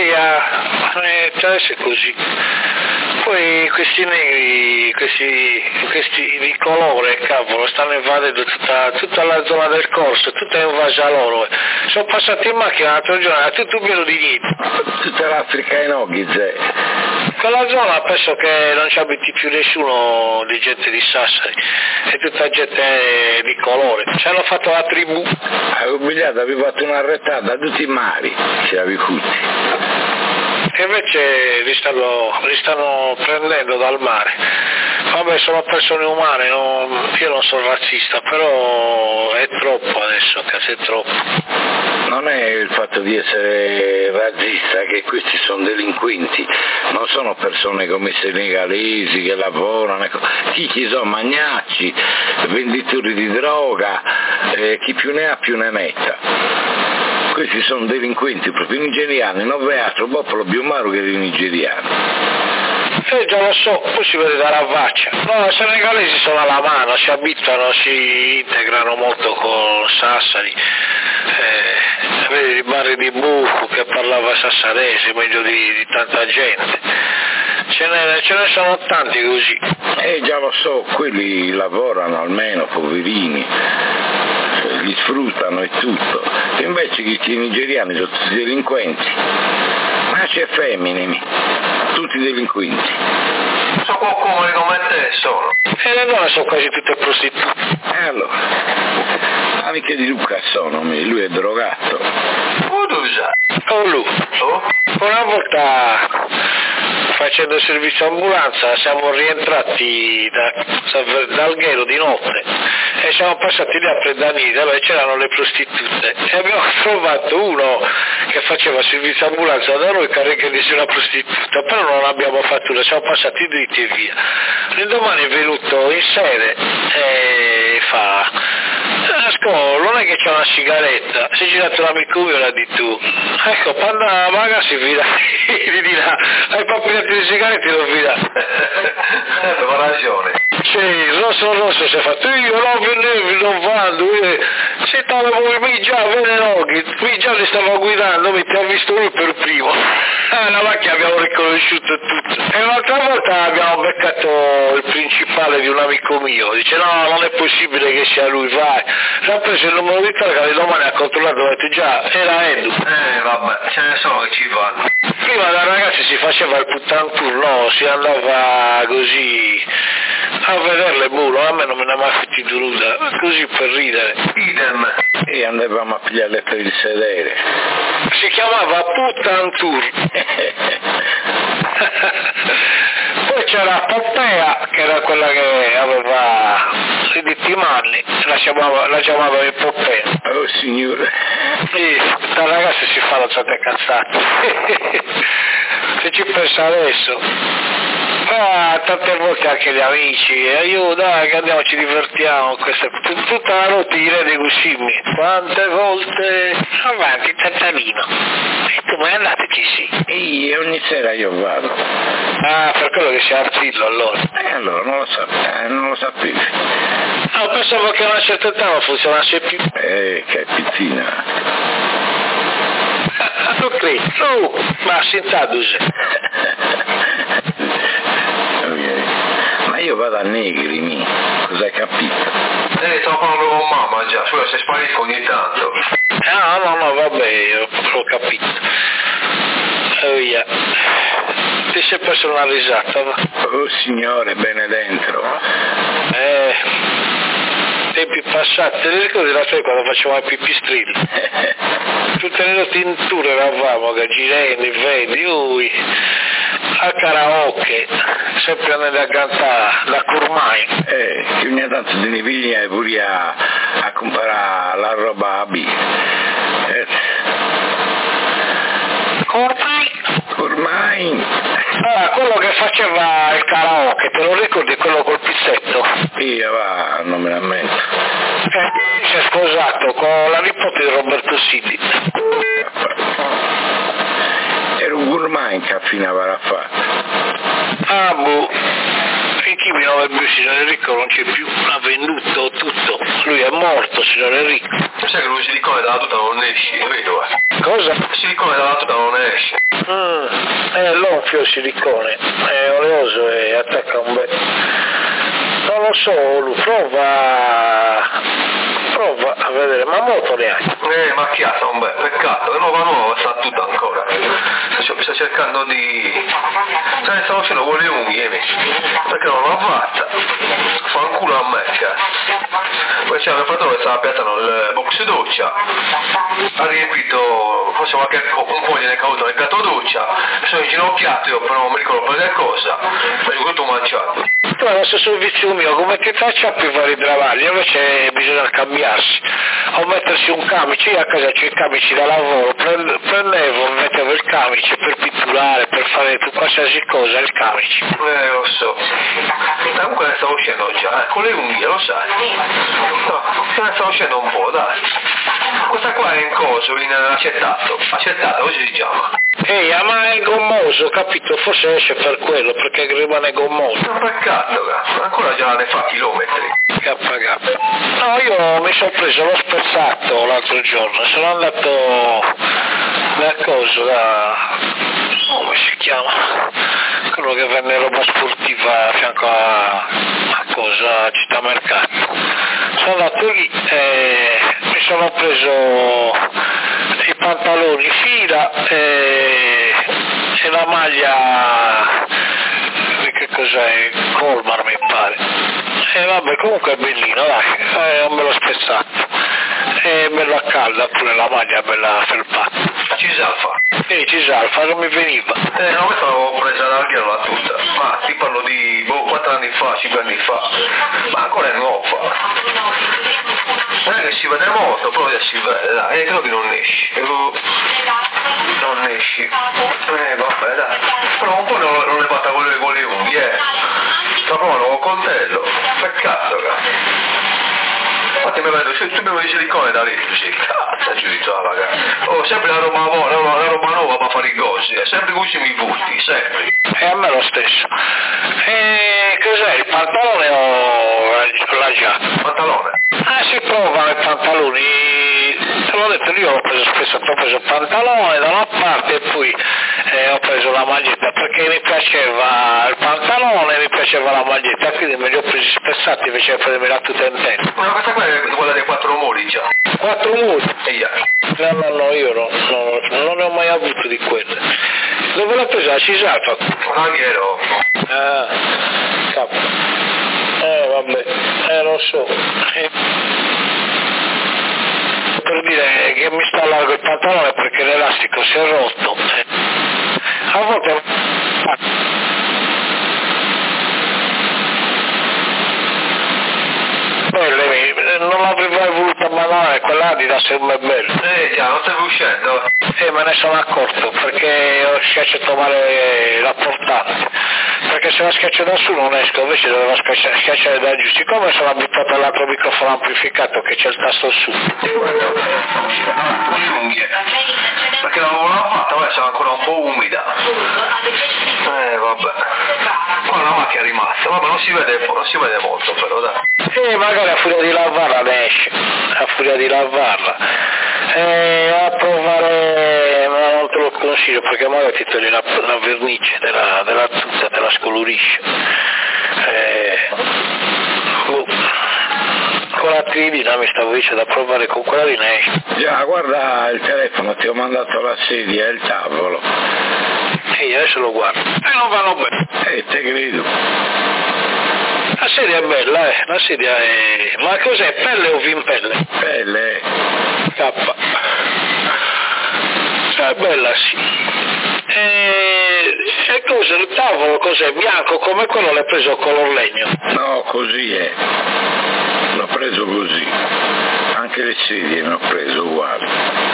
adesso è così. Poi questi negri, questi di colore, cavolo, stanno invadendo tutta la zona del corso, tutta invasa loro. Sono passati in macchina l'altro giorno, era tutto pieno di niente. Tutta l'Africa in Oghize. Quella zona penso che non ci abiti più nessuno di gente di Sassari, è tutta gente di colore. Ci hanno fatto la tribù. Avevo fatto una retata, tutti i mari, ci avevi tutti. E invece li stanno prendendo dal mare. Vabbè, sono persone umane, io non sono razzista, però è troppo adesso, è troppo. Non è il fatto di essere razzista, che questi sono delinquenti, non sono persone come senegalesi che lavorano, chi ci sono magnacci, venditori di droga, chi più ne ha più ne metta. Questi sono delinquenti proprio nigeriani, non ve altro popolo più umano che i nigeriani. Già lo so, poi si vede da ravaccia. No, i senegalesi sono alla mano, si abituano, si integrano molto con Sassari. Vedi i bar di Bucco che parlava sassarese meglio di tanta gente. Ce ne sono tanti così. Già lo so, quelli lavorano almeno, poverini, li sfruttano e tutto. Invece i nigeriani sono tutti delinquenti. Ma c'è femmine, tutti delinquenti. Sono qualcuno come te sono. E le donne sono quasi tutte prostitute. E allora? Amiche di Luca sono, lui è drogato. Oh, dove sei? Oh, lui. Oh? Una volta facendo il servizio ambulanza siamo rientrati da Alghero di notte e siamo passati lì a Predanita dove c'erano le prostitute e abbiamo trovato uno che faceva servizio ambulanza da noi caricandisi una prostituta, però non abbiamo fatto nulla, siamo passati dritti e via. L'indomani è venuto in sede e fa: non è che c'è una sigaretta, si è girato un amico mio e l'ha detto: ecco, quando vaga si vira di là, hai papinato di sigarette non vira. Aveva ragione. Sì, il rosso si è fatto, io non vado, se stavo mi già mi già li stavo guidando, mi ti ha visto lui per primo. La macchina abbiamo riconosciuto tutto. E un'altra volta abbiamo beccato il principale di un amico mio, dice no, non è possibile che sia lui, vai. Ci ha preso il numero di targa, domani ha controllato, ha detto già, era Edu. Vabbè, ce ne sono che ci vanno. Prima da ragazzi si faceva il puttan tour, no, si andava così a vederle bulo, a me non me ne ha mai fatto nulla, così per ridere. Idem. E andavamo a pigliarle per il sedere. Si chiamava Puttan Tour. Poi c'era Poppea, che era quella che aveva i diritti manni, la chiamava il Poppea. Oh signore. Sì, da ragazzi si fanno tante cazzate. Se ci pensa adesso. Tante volte anche gli amici, io dai che andiamo, ci divertiamo, tutta la notte direi dei guscimmi, quante volte avanti Tattarino, e tu mai andateci sì? E ogni sera io vado. Ah, per quello che sei Arzillo allora. Allora non lo sapevi. Ah, pensavo che a una certa età non funzionasse più. Che pizzina. Tu credi? Ma senza duse. Ma io vado a Negri, cosa hai capito? Stavo parlando con mamma già, scusa se sparisco ogni tanto. No, vabbè, io l'ho capito. Via. Ti sei preso una risata, va? Oh signore, bene dentro. Tempi passati, te li ricordi la sera quando facevamo i pipistrilli? Tutte le notti in tour eravamo, Gagireni, vedi, al karaoke, sempre andando a cantare la Curmai. Che ogni tanto te ne piglia pure a comprare la roba a B. Curmai. Ah, quello che faceva il karaoke, te lo ricordi, quello col pizzetto? Io non me la metto. Si è sposato con la nipote di Roberto Sidi. Era un gourmet che affinava la faccia. Il Chimino del signore Enrico non c'è più, l'ha venduto tutto, lui è morto, signore Enrico. Sai che lui silicone dalla tuta non esce, vedo. Cosa? Silicone dalla tuta non esce. L'onfio silicone, è oleoso e attacca un bel. Non lo so, lui prova a vedere, ma molto neanche. Macchiata, un bel peccato, è nuova sta tutta ancora. Sta cercando di. Stavo facendo con le unghie, perché non l'ho fatta. Fa un culo a me, Poi c'era mio fratello che stava piazzando il box doccia, ha riempito, forse un po' gliene è caduto nel gatto doccia, mi sono inginocchiato, io però non mi ricordo per che cosa, mi sono tutto mangiato. Tu hai lo stesso vizio mio, come ti faccia più vari travagli, invece bisogna cambiarsi, o mettersi un camice, io a casa c'ho i camici da lavoro, prendevo, mettevo il camice per pitturare, per fare qualsiasi cosa, il camice. Lo so, comunque ne stavo uscendo già, con le unghie, lo sai, no, ne stavo uscendo un po', dai. Questa qua è in coso, in accettato, così si chiama. Ma è gommoso, capito? Forse esce per quello, perché rimane gommoso. È un peccato, ancora già ne fa chilometri. K. No, io mi sono preso, l'ho spezzato l'altro giorno, sono andato da coso, come si chiama? Quello che vende roba sportiva a fianco a Città Mercato. Sono andato lì e mi sono preso i pantaloni fila e la maglia, che cos'è? Colmar mi pare. E vabbè, comunque è bellino, dai, non me l'ho spezzato. È bello a calda, pure la maglia è bella felpata. Ci sa fa. Ci salva, non mi veniva. No, questa l'avevo presa dal ghiero tutta, ma ti parlo di 4 anni fa, 5 anni fa, ma ancora è nuova. Non è che si vede molto, però si vede, dai, credo che non esci. Non esci. Vabbè, dai. Però un po' non l'hai fatta con le unghie, sta provando col coltello. Peccato, cazzo. Infatti mi vedo, tu mi dici silicone da lì, dici, cazzo, giudizio, ragazzi. Oh, sempre la roba nuova per fare i cosi, sempre così mi butti, sempre. E a me lo stesso. E cos'è, il pantalone o la giacca? Pantalone. Si provano i pantaloni, te l'ho detto, io ho preso il pantalone da una parte e poi ho preso la maglietta perché mi piaceva il pantalone e mi piaceva la maglietta, quindi me li ho presi spezzati invece di prendermi la tuta intera. Ma questa qua è quella dei 4 muri già. 4 muri? No, io non ne ho mai avuto di quelle. Dove l'ho presa? La Cisalfa? Anghiero. Capo. Vabbè, lo so. Per dire che mi sta largo il pantalone perché l'elastico si è rotto. A volte non l'avrei mai voluta mandare, quella di da sempre bella. Già, non stai uscendo? Me ne sono accorto perché ho schiacciato male la portata. Perché se la schiaccio da su non esco, invece dovevo schiacciare da giù. Siccome sono abituato all'altro microfono amplificato che c'è il tasto su. Perché l'avevo fatta, ora sono ancora un po' umida. Vabbè. Poi la macchina è rimasta, vabbè non si vede molto però dai. Magari a furia di lavarla ne esce, a furia di lavarla. A provare, ma non te lo consiglio perché magari ti togli la vernice della tuta, te la scolorisce. Con la tridina mi stavo dicendo da provare con quella di ne esce. Già, guarda il telefono, ti ho mandato la sedia e il tavolo. Adesso lo guardo. Non vanno bene. Te credo. La sedia è bella, la sedia è... Ma cos'è, pelle o vimpelle? Pelle. K. È bella, sì. E cosa, il tavolo cos'è? Bianco come quello l'hai preso color legno? No, così è. L'ho preso così. Anche le sedie ne ho preso uguali.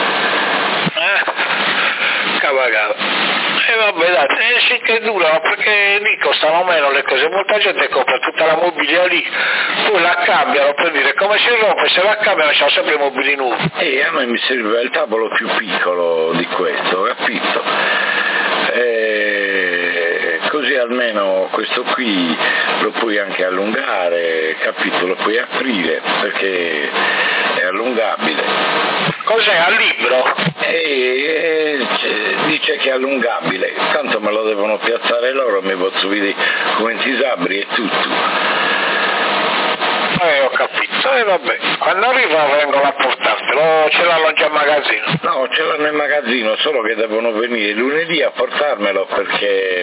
Cavagava. Vabbè dai, sì che durano perché lì costano meno le cose, molta gente compra tutta la mobilia lì, poi la cambiano per dire come si rompe, se la cambiano c'hanno sempre i mobili nuovi. A me mi serviva il tavolo più piccolo di questo, capito? Così almeno questo qui lo puoi anche allungare, capito? Lo puoi aprire perché è allungabile. Cos'è, al libro? Dice che è allungabile, tanto me lo devono piazzare loro, mi posso vedere come disabili e tutto. Ho capito, vabbè, quando arriva vengono a portartelo, ce l'hanno già in magazzino? No, ce l'hanno in magazzino, solo che devono venire lunedì a portarmelo perché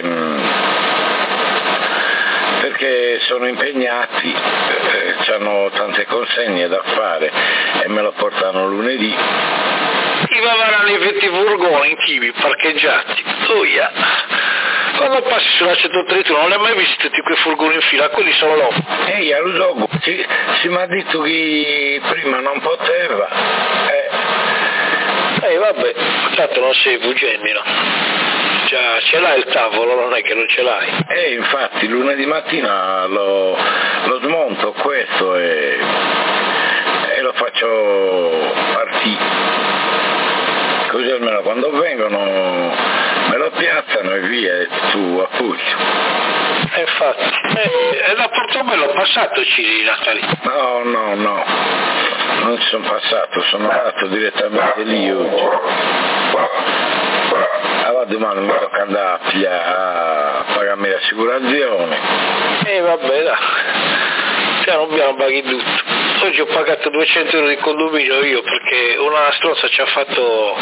sono impegnati, hanno tante consegne da fare e me lo portano lunedì. I varranno i 20 furgoni in chivi parcheggiati. Quando passi sulla 131 non hai mai visto tutti quei furgoni in fila, quelli sono loro. Lo so, si mi ha detto che prima non poteva. Vabbè, tanto non sei Bugemino. Già ce l'hai il tavolo, non è che non ce l'hai. Infatti lunedì mattina lo smonto questo e lo faccio partire. Così almeno quando vengono me lo piazzano e via e tu appoggio. Infatti, è da Portobello passato Ciri Natali? No, non ci sono passato, sono andato direttamente lì oggi. Allora domani mi tocca andare a pagarmi l'assicurazione. Vabbè dai, piano piano paghi tutto. Oggi ho pagato 200 euro di condominio io perché una stronza ci ha fatto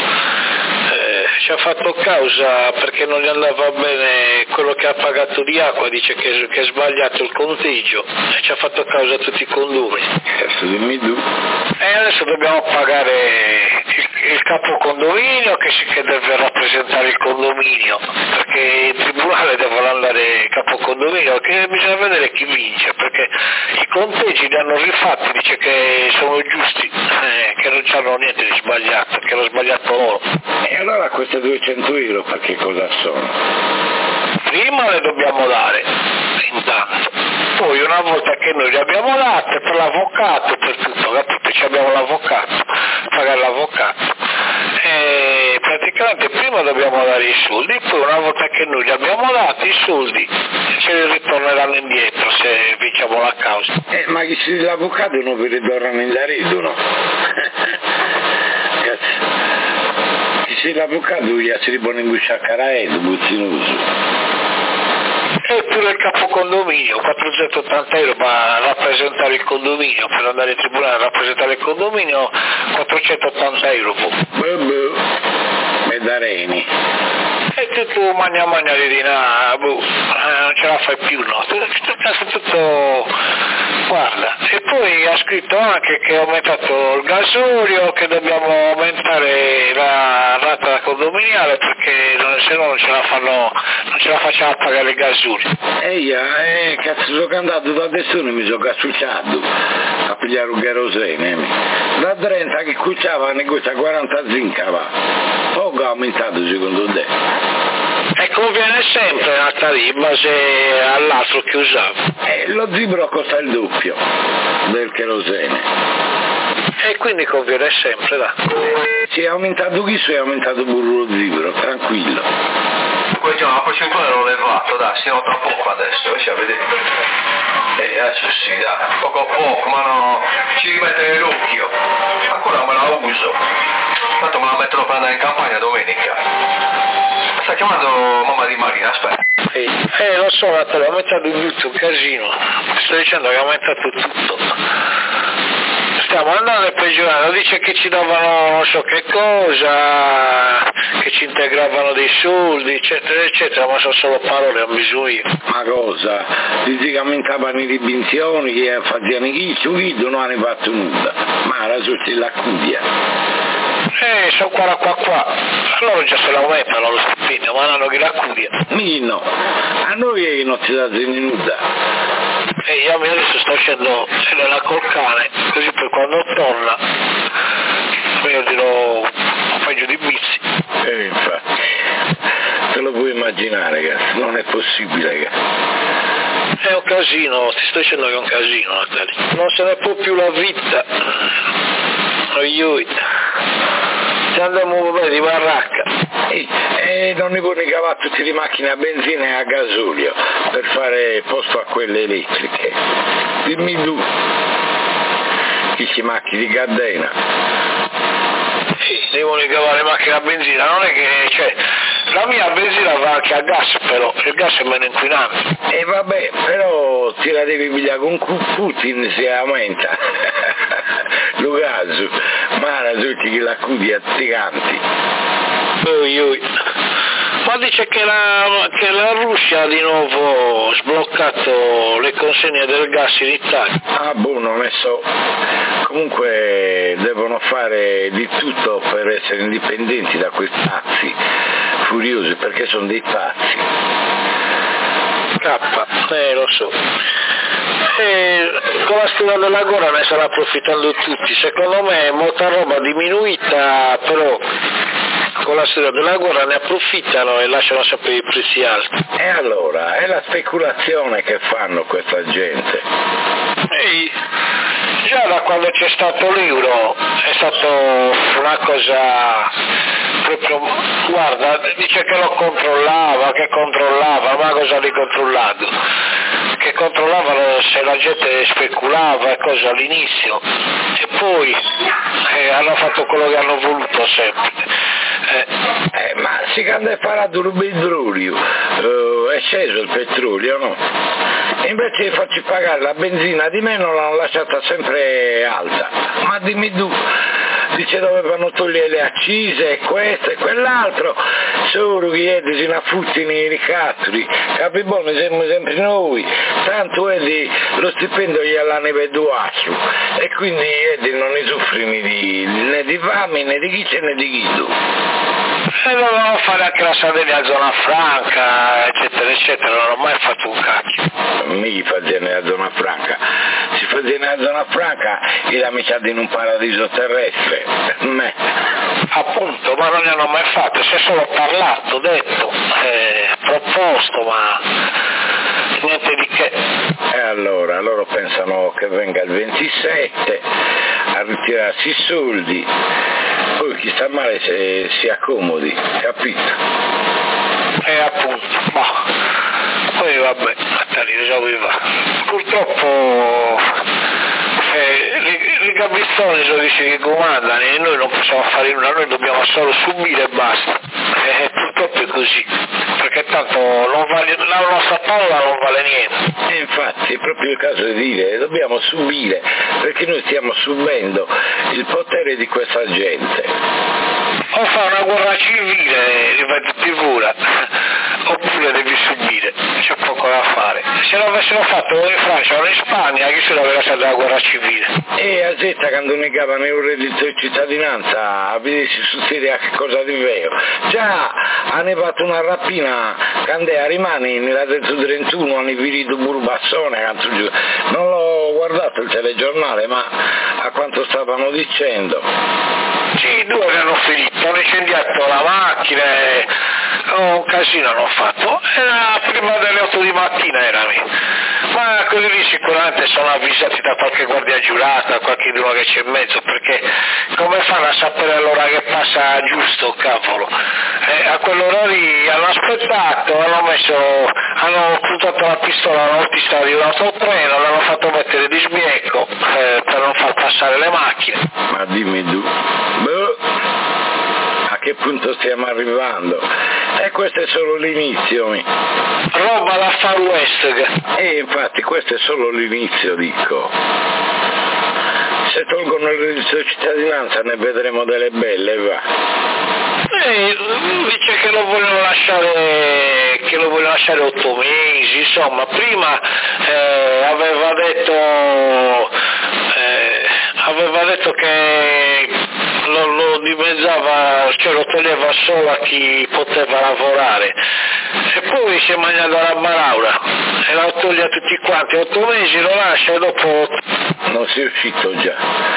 causa perché non gli andava bene quello che ha pagato di acqua, dice che è sbagliato il conteggio e ci ha fatto causa a tutti i condomini. Adesso dimmi tu. Adesso dobbiamo pagare il capo condominio che deve rappresentare il condominio, perché in tribunale devono andare il capo condominio, che bisogna vedere chi vince, perché i conteggi li hanno rifatti, dice che sono giusti, che non c'hanno niente di sbagliato, che hanno sbagliato loro. E allora queste 200 euro per che cosa sono? Prima le dobbiamo dare, intanto, poi una volta che noi le abbiamo date per l'avvocato, per tutto, capito? Ci abbiamo l'avvocato, pagare l'avvocato, e praticamente prima dobbiamo dare i soldi, poi una volta che noi li abbiamo dati i soldi ce li ritorneranno indietro se vinciamo la causa. Ma chi si l'avvocato non vi ritornano indietro, no? Chi si l'avvocato gli si ripone in gucciaccara buzzinoso. E pure il capo condominio, 480 euro, ma rappresentare il condominio, per andare in tribunale a rappresentare il condominio, 480 euro. E da Reni. E tutto magna di dinà, non ce la fai più, no? Tutto, guarda, e poi ha scritto anche che è aumentato il gasolio, che dobbiamo aumentare la rata condominiale perché se no non ce la facciamo pagare il gasolio. Cazzo, sono andato da adesso mi sono casucciato a pigliare un kerosene. Da 30 che cucciava negozia 40 zincava. Poco ha aumentato secondo te? E conviene sempre l'altra lì in base all'altro che usavo. Lo zibro costa il doppio del kerosene. E quindi conviene sempre, da. Si è aumentato chi è aumentato pure lo zibro, tranquillo. Poi già la percentuale l'ho levato, dai, si nota poco adesso, ci vedete. Adesso sì, dai, poco a poco, ma no, ci rimette l'occhio. Ancora me la uso. Tanto me la mettono per andare in campagna domenica. Sta chiamando mamma di Marina, aspetta. Lo so, Natalia, è aumentato tutto, un casino. Sto dicendo che è aumentato tutto. Stiamo andando a peggiorare, dice che ci davano non so che cosa, che ci integravano dei soldi, eccetera, eccetera, ma sono solo parole, non bisogno io. Ma cosa? Dici che aumentavano i ribinzioni, che facevano i chicci, non hanno fatto nulla. Ma era tutti la cudia. Sono qua. Allora già se l'aumentano lo stipendio, ma non hanno che la cudia. No, a noi non si dà nulla. Io adesso sto scendendo col cane, così poi quando torna io dirò peggio di bici. Infatti, te lo puoi immaginare, ragazzi, non è possibile, ragazzi. È un casino, ti sto dicendo che è un casino, Natalia. Non se ne può più la vita. Ci andiamo di baracca. Non ne puoi ricavare tutte le macchine a benzina e a gasolio per fare posto a quelle elettriche. Dimmi tu, chi si macchine di catena? Sì, devono ricavare le macchine a benzina, non è che, la mia benzina va anche a gas, però il gas è meno inquinante. E vabbè, però ti la devi pigliare con Putin se aumenta. Lo caso, ma tutti che la cudia atticanti. Ma dice che la Russia ha di nuovo sbloccato le consegne del gas in Italia. Non ne so. Comunque devono fare di tutto per essere indipendenti da questi pazzi furiosi, perché sono dei pazzi. Lo so. Con la storia della guerra ne stanno approfittando tutti. Secondo me molta roba diminuita, però con la storia della guerra ne approfittano e lasciano sapere i prezzi alti. E allora, è la speculazione che fanno questa gente. Già da quando c'è stato l'euro è stato una cosa proprio, guarda, dice che lo controllava, ma cosa li controllato? Che controllavano se la gente speculava e cose all'inizio, e poi hanno fatto quello che hanno voluto sempre. Ma si cambia parato il petrolio, è sceso il petrolio, no? Invece di farci pagare la benzina di meno l'hanno lasciata sempre alta. Ma dimmi tu, dice dovevano togliere le accise e questo e quell'altro, solo che si affuttino i ricattoli, capibone siamo sempre noi, tanto lo stipendio gli alla neve duasso e quindi non ne soffrono né di fame né di chi né di chi tu. E dovevamo fare anche la Sardegna a zona franca, eccetera, eccetera, non ho mai fatto un cacchio. Mi fazia nella zona franca, si fazia nella zona franca e la metà in un paradiso terrestre. Appunto, ma non ne hanno mai fatto, si è solo parlato, detto, proposto, ma niente di che. E allora, loro pensano che venga il 27 a ritirarsi i soldi, poi chi sta male si accomodi, capito? Appunto, poi vabbè, purtroppo i gabbizzoni sono quelli che comandano e noi non possiamo fare nulla, noi dobbiamo solo subire e basta. Purtroppo è così, perché tanto la nostra parola non vale niente. E infatti è proprio il caso di dire, dobbiamo subire, perché noi stiamo subendo il potere di questa gente. O fa una guerra civile, ripeto, figura, oppure devi subire, c'è poco da fare. Se lo avessero fatto in Francia o in Spagna, chi se l'aveva stata la guerra civile? E a Zetta quando negavano il reddito di cittadinanza, a vedersi succede a che cosa di vero. Già hanno fatto una rapina quando rimane nella 31 hanno virito Burbassone, non l'ho guardato il telegiornale, ma a quanto stavano dicendo. Sì, 2 che hanno finito, hanno incendiato la macchina, un casino hanno fatto, era prima delle 8 di mattina ma quelli lì sicuramente sono avvisati da qualche guardia giurata, qualche uno che c'è in mezzo, perché come fanno a sapere l'ora che passa giusto, cavolo? A quell'ora lì hanno aspettato, hanno puntato la pistola all'autista di un autotreno, l'hanno fatto mettere di sbiecco per non far passare le macchine. Ma dimmi tu, a che punto stiamo arrivando? E questo è solo l'inizio. Roba da Far West. E infatti questo è solo l'inizio, dico. Se tolgono il reddito di cittadinanza ne vedremo delle belle, va. Dice che lo vogliono lasciare 8 mesi, insomma, prima aveva detto che lo dimezzava, cioè lo toglieva solo a chi poteva lavorare, e poi si è mangiato la baraura e lo toglie a tutti quanti, 8 mesi lo lascia e dopo non si è uscito già.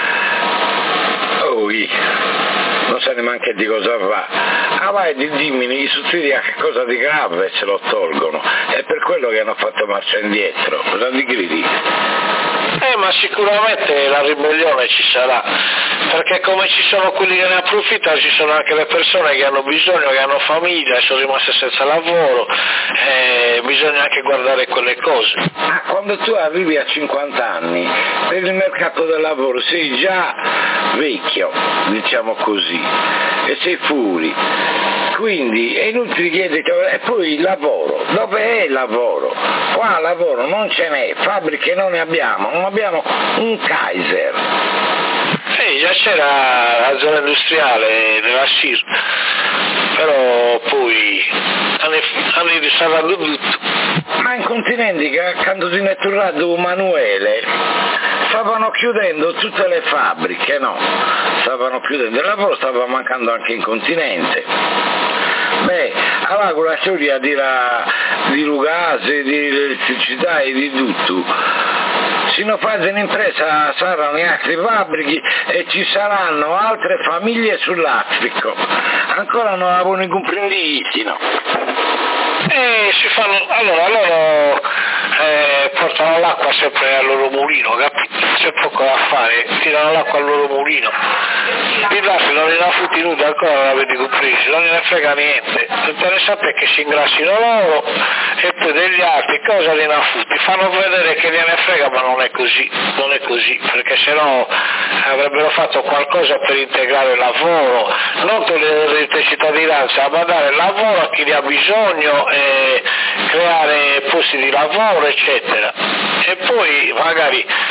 Non sa neanche di cosa va. Vai, dimmi, i sussidi a che cosa di grave se lo tolgono. È per quello che hanno fatto marcia indietro. Cosa di gridi? Ma sicuramente la ribellione ci sarà, perché come ci sono quelli che ne approfittano, ci sono anche le persone che hanno bisogno, che hanno famiglia e sono rimaste senza lavoro, bisogna anche guardare quelle cose. Quando tu arrivi a 50 anni, per il mercato del lavoro sei già vecchio, diciamo così, e sei fuori. Quindi è inutile chiedere, e poi il lavoro, dove è il lavoro? Qua lavoro non ce n'è, fabbriche non ne abbiamo, non abbiamo un Kaiser. Già c'era la zona industriale della SIR, però poi hanno risalvato tutto. Ma in continenti che quando si è tornato Manuele stavano chiudendo tutte le fabbriche, no? Stavano chiudendo, il lavoro stava mancando anche in continente. Allora con la storia di Lugase, di elettricità e di tutto, se non fate un'impresa saranno altre fabbriche e ci saranno altre famiglie sull'Africa. Ancora non avevano comprendito, no? Si fanno, allora loro portano l'acqua sempre al loro mulino, capito? C'è poco da fare, tirano l'acqua al loro mulino. I dati non ne ha fatti nulla, ancora non l'avete compreso, non ne frega niente. L'interessante è che si ingrassino loro e poi degli altri cosa ne ha fatti? Fanno vedere che gliene frega, ma non è così, perché sennò avrebbero fatto qualcosa per integrare il lavoro, non togliere la cittadinanza, ma dare lavoro a chi ne ha bisogno e creare posti di lavoro, eccetera. E poi magari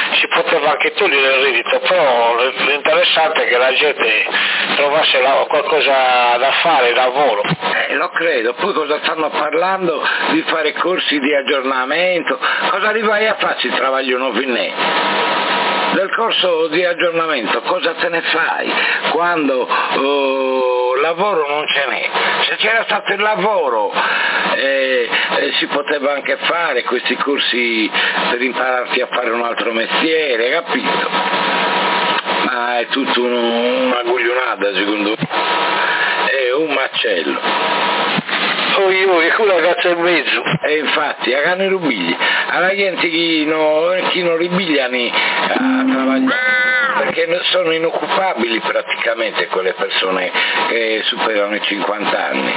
si poteva anche togliere il reddito, però l'interessante è che la gente trovasse qualcosa da fare, lavoro. Lo credo, poi cosa stanno parlando di fare corsi di aggiornamento, cosa li vai a fare se travagliano finché? Del corso di aggiornamento cosa te ne fai quando lavoro non ce n'è? Se c'era stato il lavoro si poteva anche fare questi corsi per impararti a fare un altro mestiere, capito? Ma è tutto una guglionata secondo me, è un macello. Oi, una cazzo e mezzo. E infatti, a cani rubigli, alla gente chi non ribigliano a travagliare, perché sono inoccupabili praticamente quelle persone che superano i 50 anni.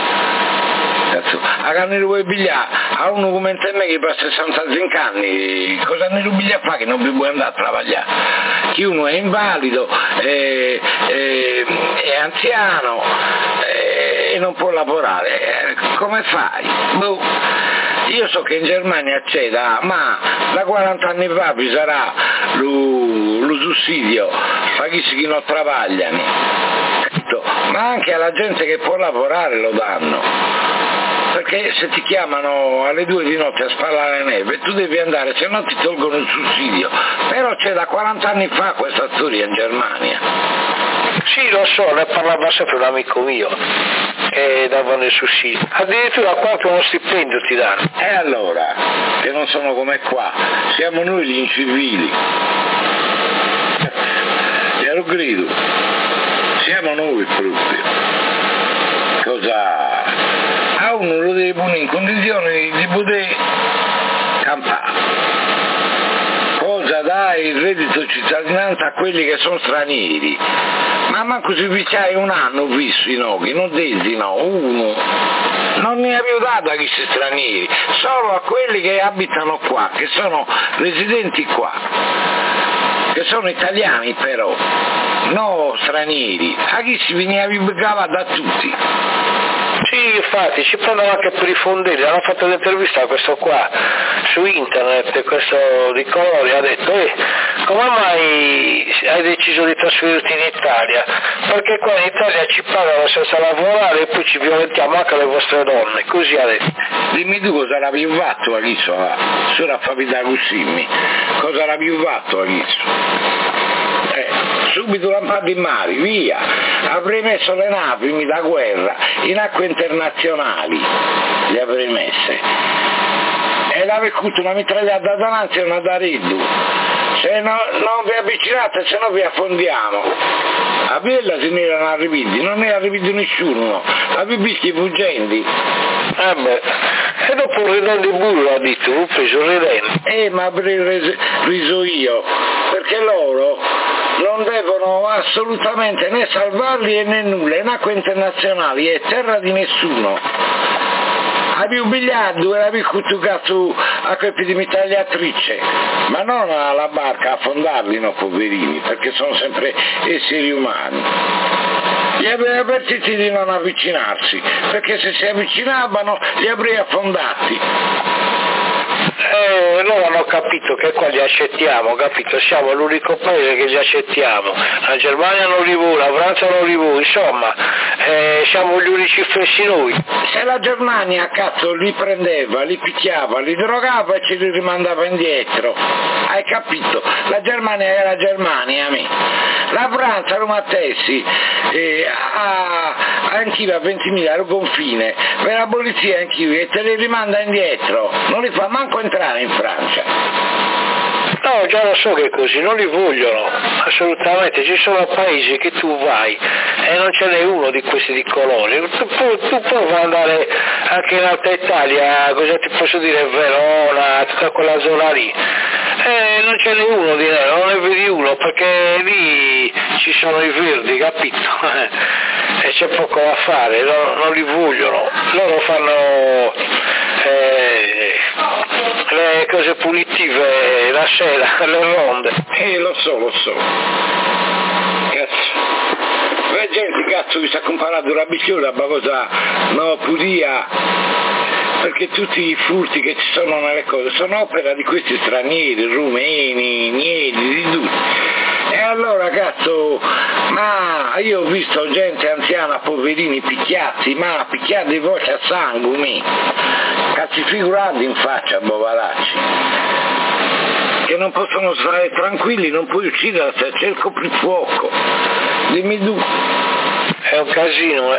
A cani rubigli a uno come te me che passa 65 anni, cosa ne rubiglia fa che non più può andare a travagliare? Chi uno è invalido, è anziano, e non può lavorare, come fai? Boh. Io so che in Germania c'è ma da 40 anni fa vi sarà lo sussidio per chi non travagliano, ma anche alla gente che può lavorare lo danno, perché se ti chiamano alle 2 di notte a spallare neve tu devi andare, se no ti tolgono il sussidio. Però c'è da 40 anni fa questa storia in Germania. Sì, lo so, ne parlava sempre un amico mio che davano il sussidio, addirittura quanto uno stipendio ti danno. E allora, che non sono come qua, siamo noi gli incivili, glielo grido, siamo noi proprio. Cosa? A uno lo devi punire in condizioni di poter campare. Cosa dai il reddito di cittadinanza a quelli che sono stranieri? Ma manco se vi c'hai un anno visto i noghi, non denti no, uno. Non ne ha più dato a questi stranieri, solo a quelli che abitano qua, che sono residenti qua, che sono italiani però, no stranieri. A chi si veniva pagava da tutti. Sì, infatti, ci prendono anche per i fondelli, hanno fatto un'intervista a questo qua su internet, questo di colori, ha detto come mai hai deciso di trasferirti in Italia? Perché qua in Italia ci pagano senza lavorare e poi ci violentiamo anche le vostre donne, così ha detto. Dimmi tu cosa era più fatto a L'isola, solo a fabitare così, cosa era più fatto a L'isola? Subito lampate in mare, via, avrei messo le navi da guerra in acque internazionali, le avrei messe, e l'avrei avuto una mitragliata davanti e una da riddu, se no, non vi avvicinate, se no vi affondiamo. A Biella se ne erano arriviti, non ne è arrivato nessuno, avevi visto i fuggenti. E dopo un ridendo di burro ha detto, ho preso il ridendo. Ma avrei riso io, perché loro non devono assolutamente né salvarli né nulla, in acque internazionali, è terra di nessuno. Avevo bigliato e avevo cutucato a colpi di mitragliatrice, ma non alla barca a fondarli, no poverini, perché sono sempre esseri umani. Gli avrei avvertiti di non avvicinarsi, perché se si avvicinavano li avrei affondati. Loro hanno capito che qua li accettiamo, capito? Siamo l'unico paese che li accettiamo. La Germania non li vuole, la Francia non li vuole, insomma, siamo gli unici fessi noi. Se la Germania cazzo li prendeva, li picchiava, li drogava e ce li rimandava indietro, hai capito? La Germania era la Germania, la Francia lo mattessi anch'io a 20.000 al confine, per la polizia anch'io e te li rimanda indietro, non li fa manco entrare in Francia. No, già lo so che è così, non li vogliono, assolutamente, ci sono paesi che tu vai e non ce n'è uno di questi di colore, tu puoi andare anche in Alta Italia, cosa ti posso dire, Verona, tutta quella zona lì, non ce n'è uno di nero, non ne vedi uno, perché lì ci sono i verdi, capito? E c'è poco da fare, non li vogliono, loro fanno le cose punitive la sera, le ronde. Lo so. Cazzo. La gente cazzo che si è comparato la bicchiera, ma cosa no, pulia, perché tutti i furti che ci sono nelle cose sono opera di questi stranieri, rumeni, ragazzo, ma io ho visto gente anziana, poverini picchiati, ma picchiati di voce a sangue, cazzi figurati in faccia, bovalacci, che non possono stare tranquilli, non puoi uccidere se c'è il coprifuoco. Dimmi tu. È un casino,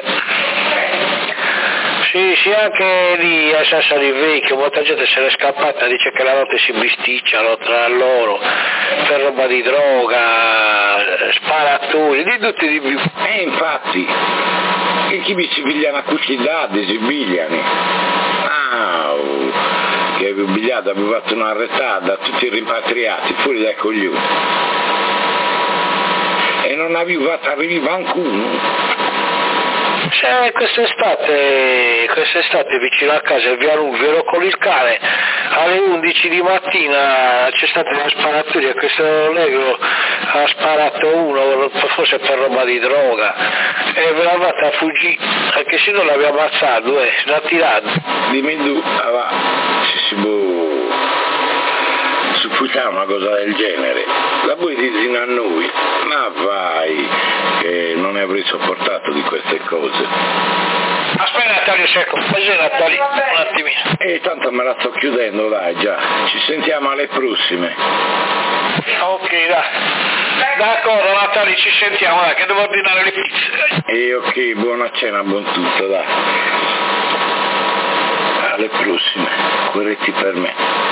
Sì, anche lì a Sassari Vecchio, molta gente se n'è scappata, dice che la notte si bisticciano tra loro per roba di droga, sparatori, di tutti di più. Infatti, che chi si pigliano a cucidati, si pigliano. Che avevo pigliato, avevo fatto una arrestata, tutti rimpatriati, fuori dai coglioni. E non avevo fatto arrivare qualcuno. Quest'estate vicino a casa il via Luvio ero con il cane, alle 11 di mattina c'è stata una sparatoria, questo negro ha sparato uno, forse per roba di droga, e ve l'ha fatta fuggire, anche se non l'aveva ammazzato, l'ha tirato. Dimmi tu, si può suppugnare una cosa del genere, la puoi dire a noi, ma vai, che non ne avrei sopportato di queste cose. Aspetta Natale, secco, così Natale, un attimino. Tanto me la sto chiudendo, dai, già, ci sentiamo alle prossime. Ok, dai. D'accordo Natale, ci sentiamo, dai, che devo ordinare le pizze. Ok, buona cena, buon tutto, dai. Alle prossime, corretti per me.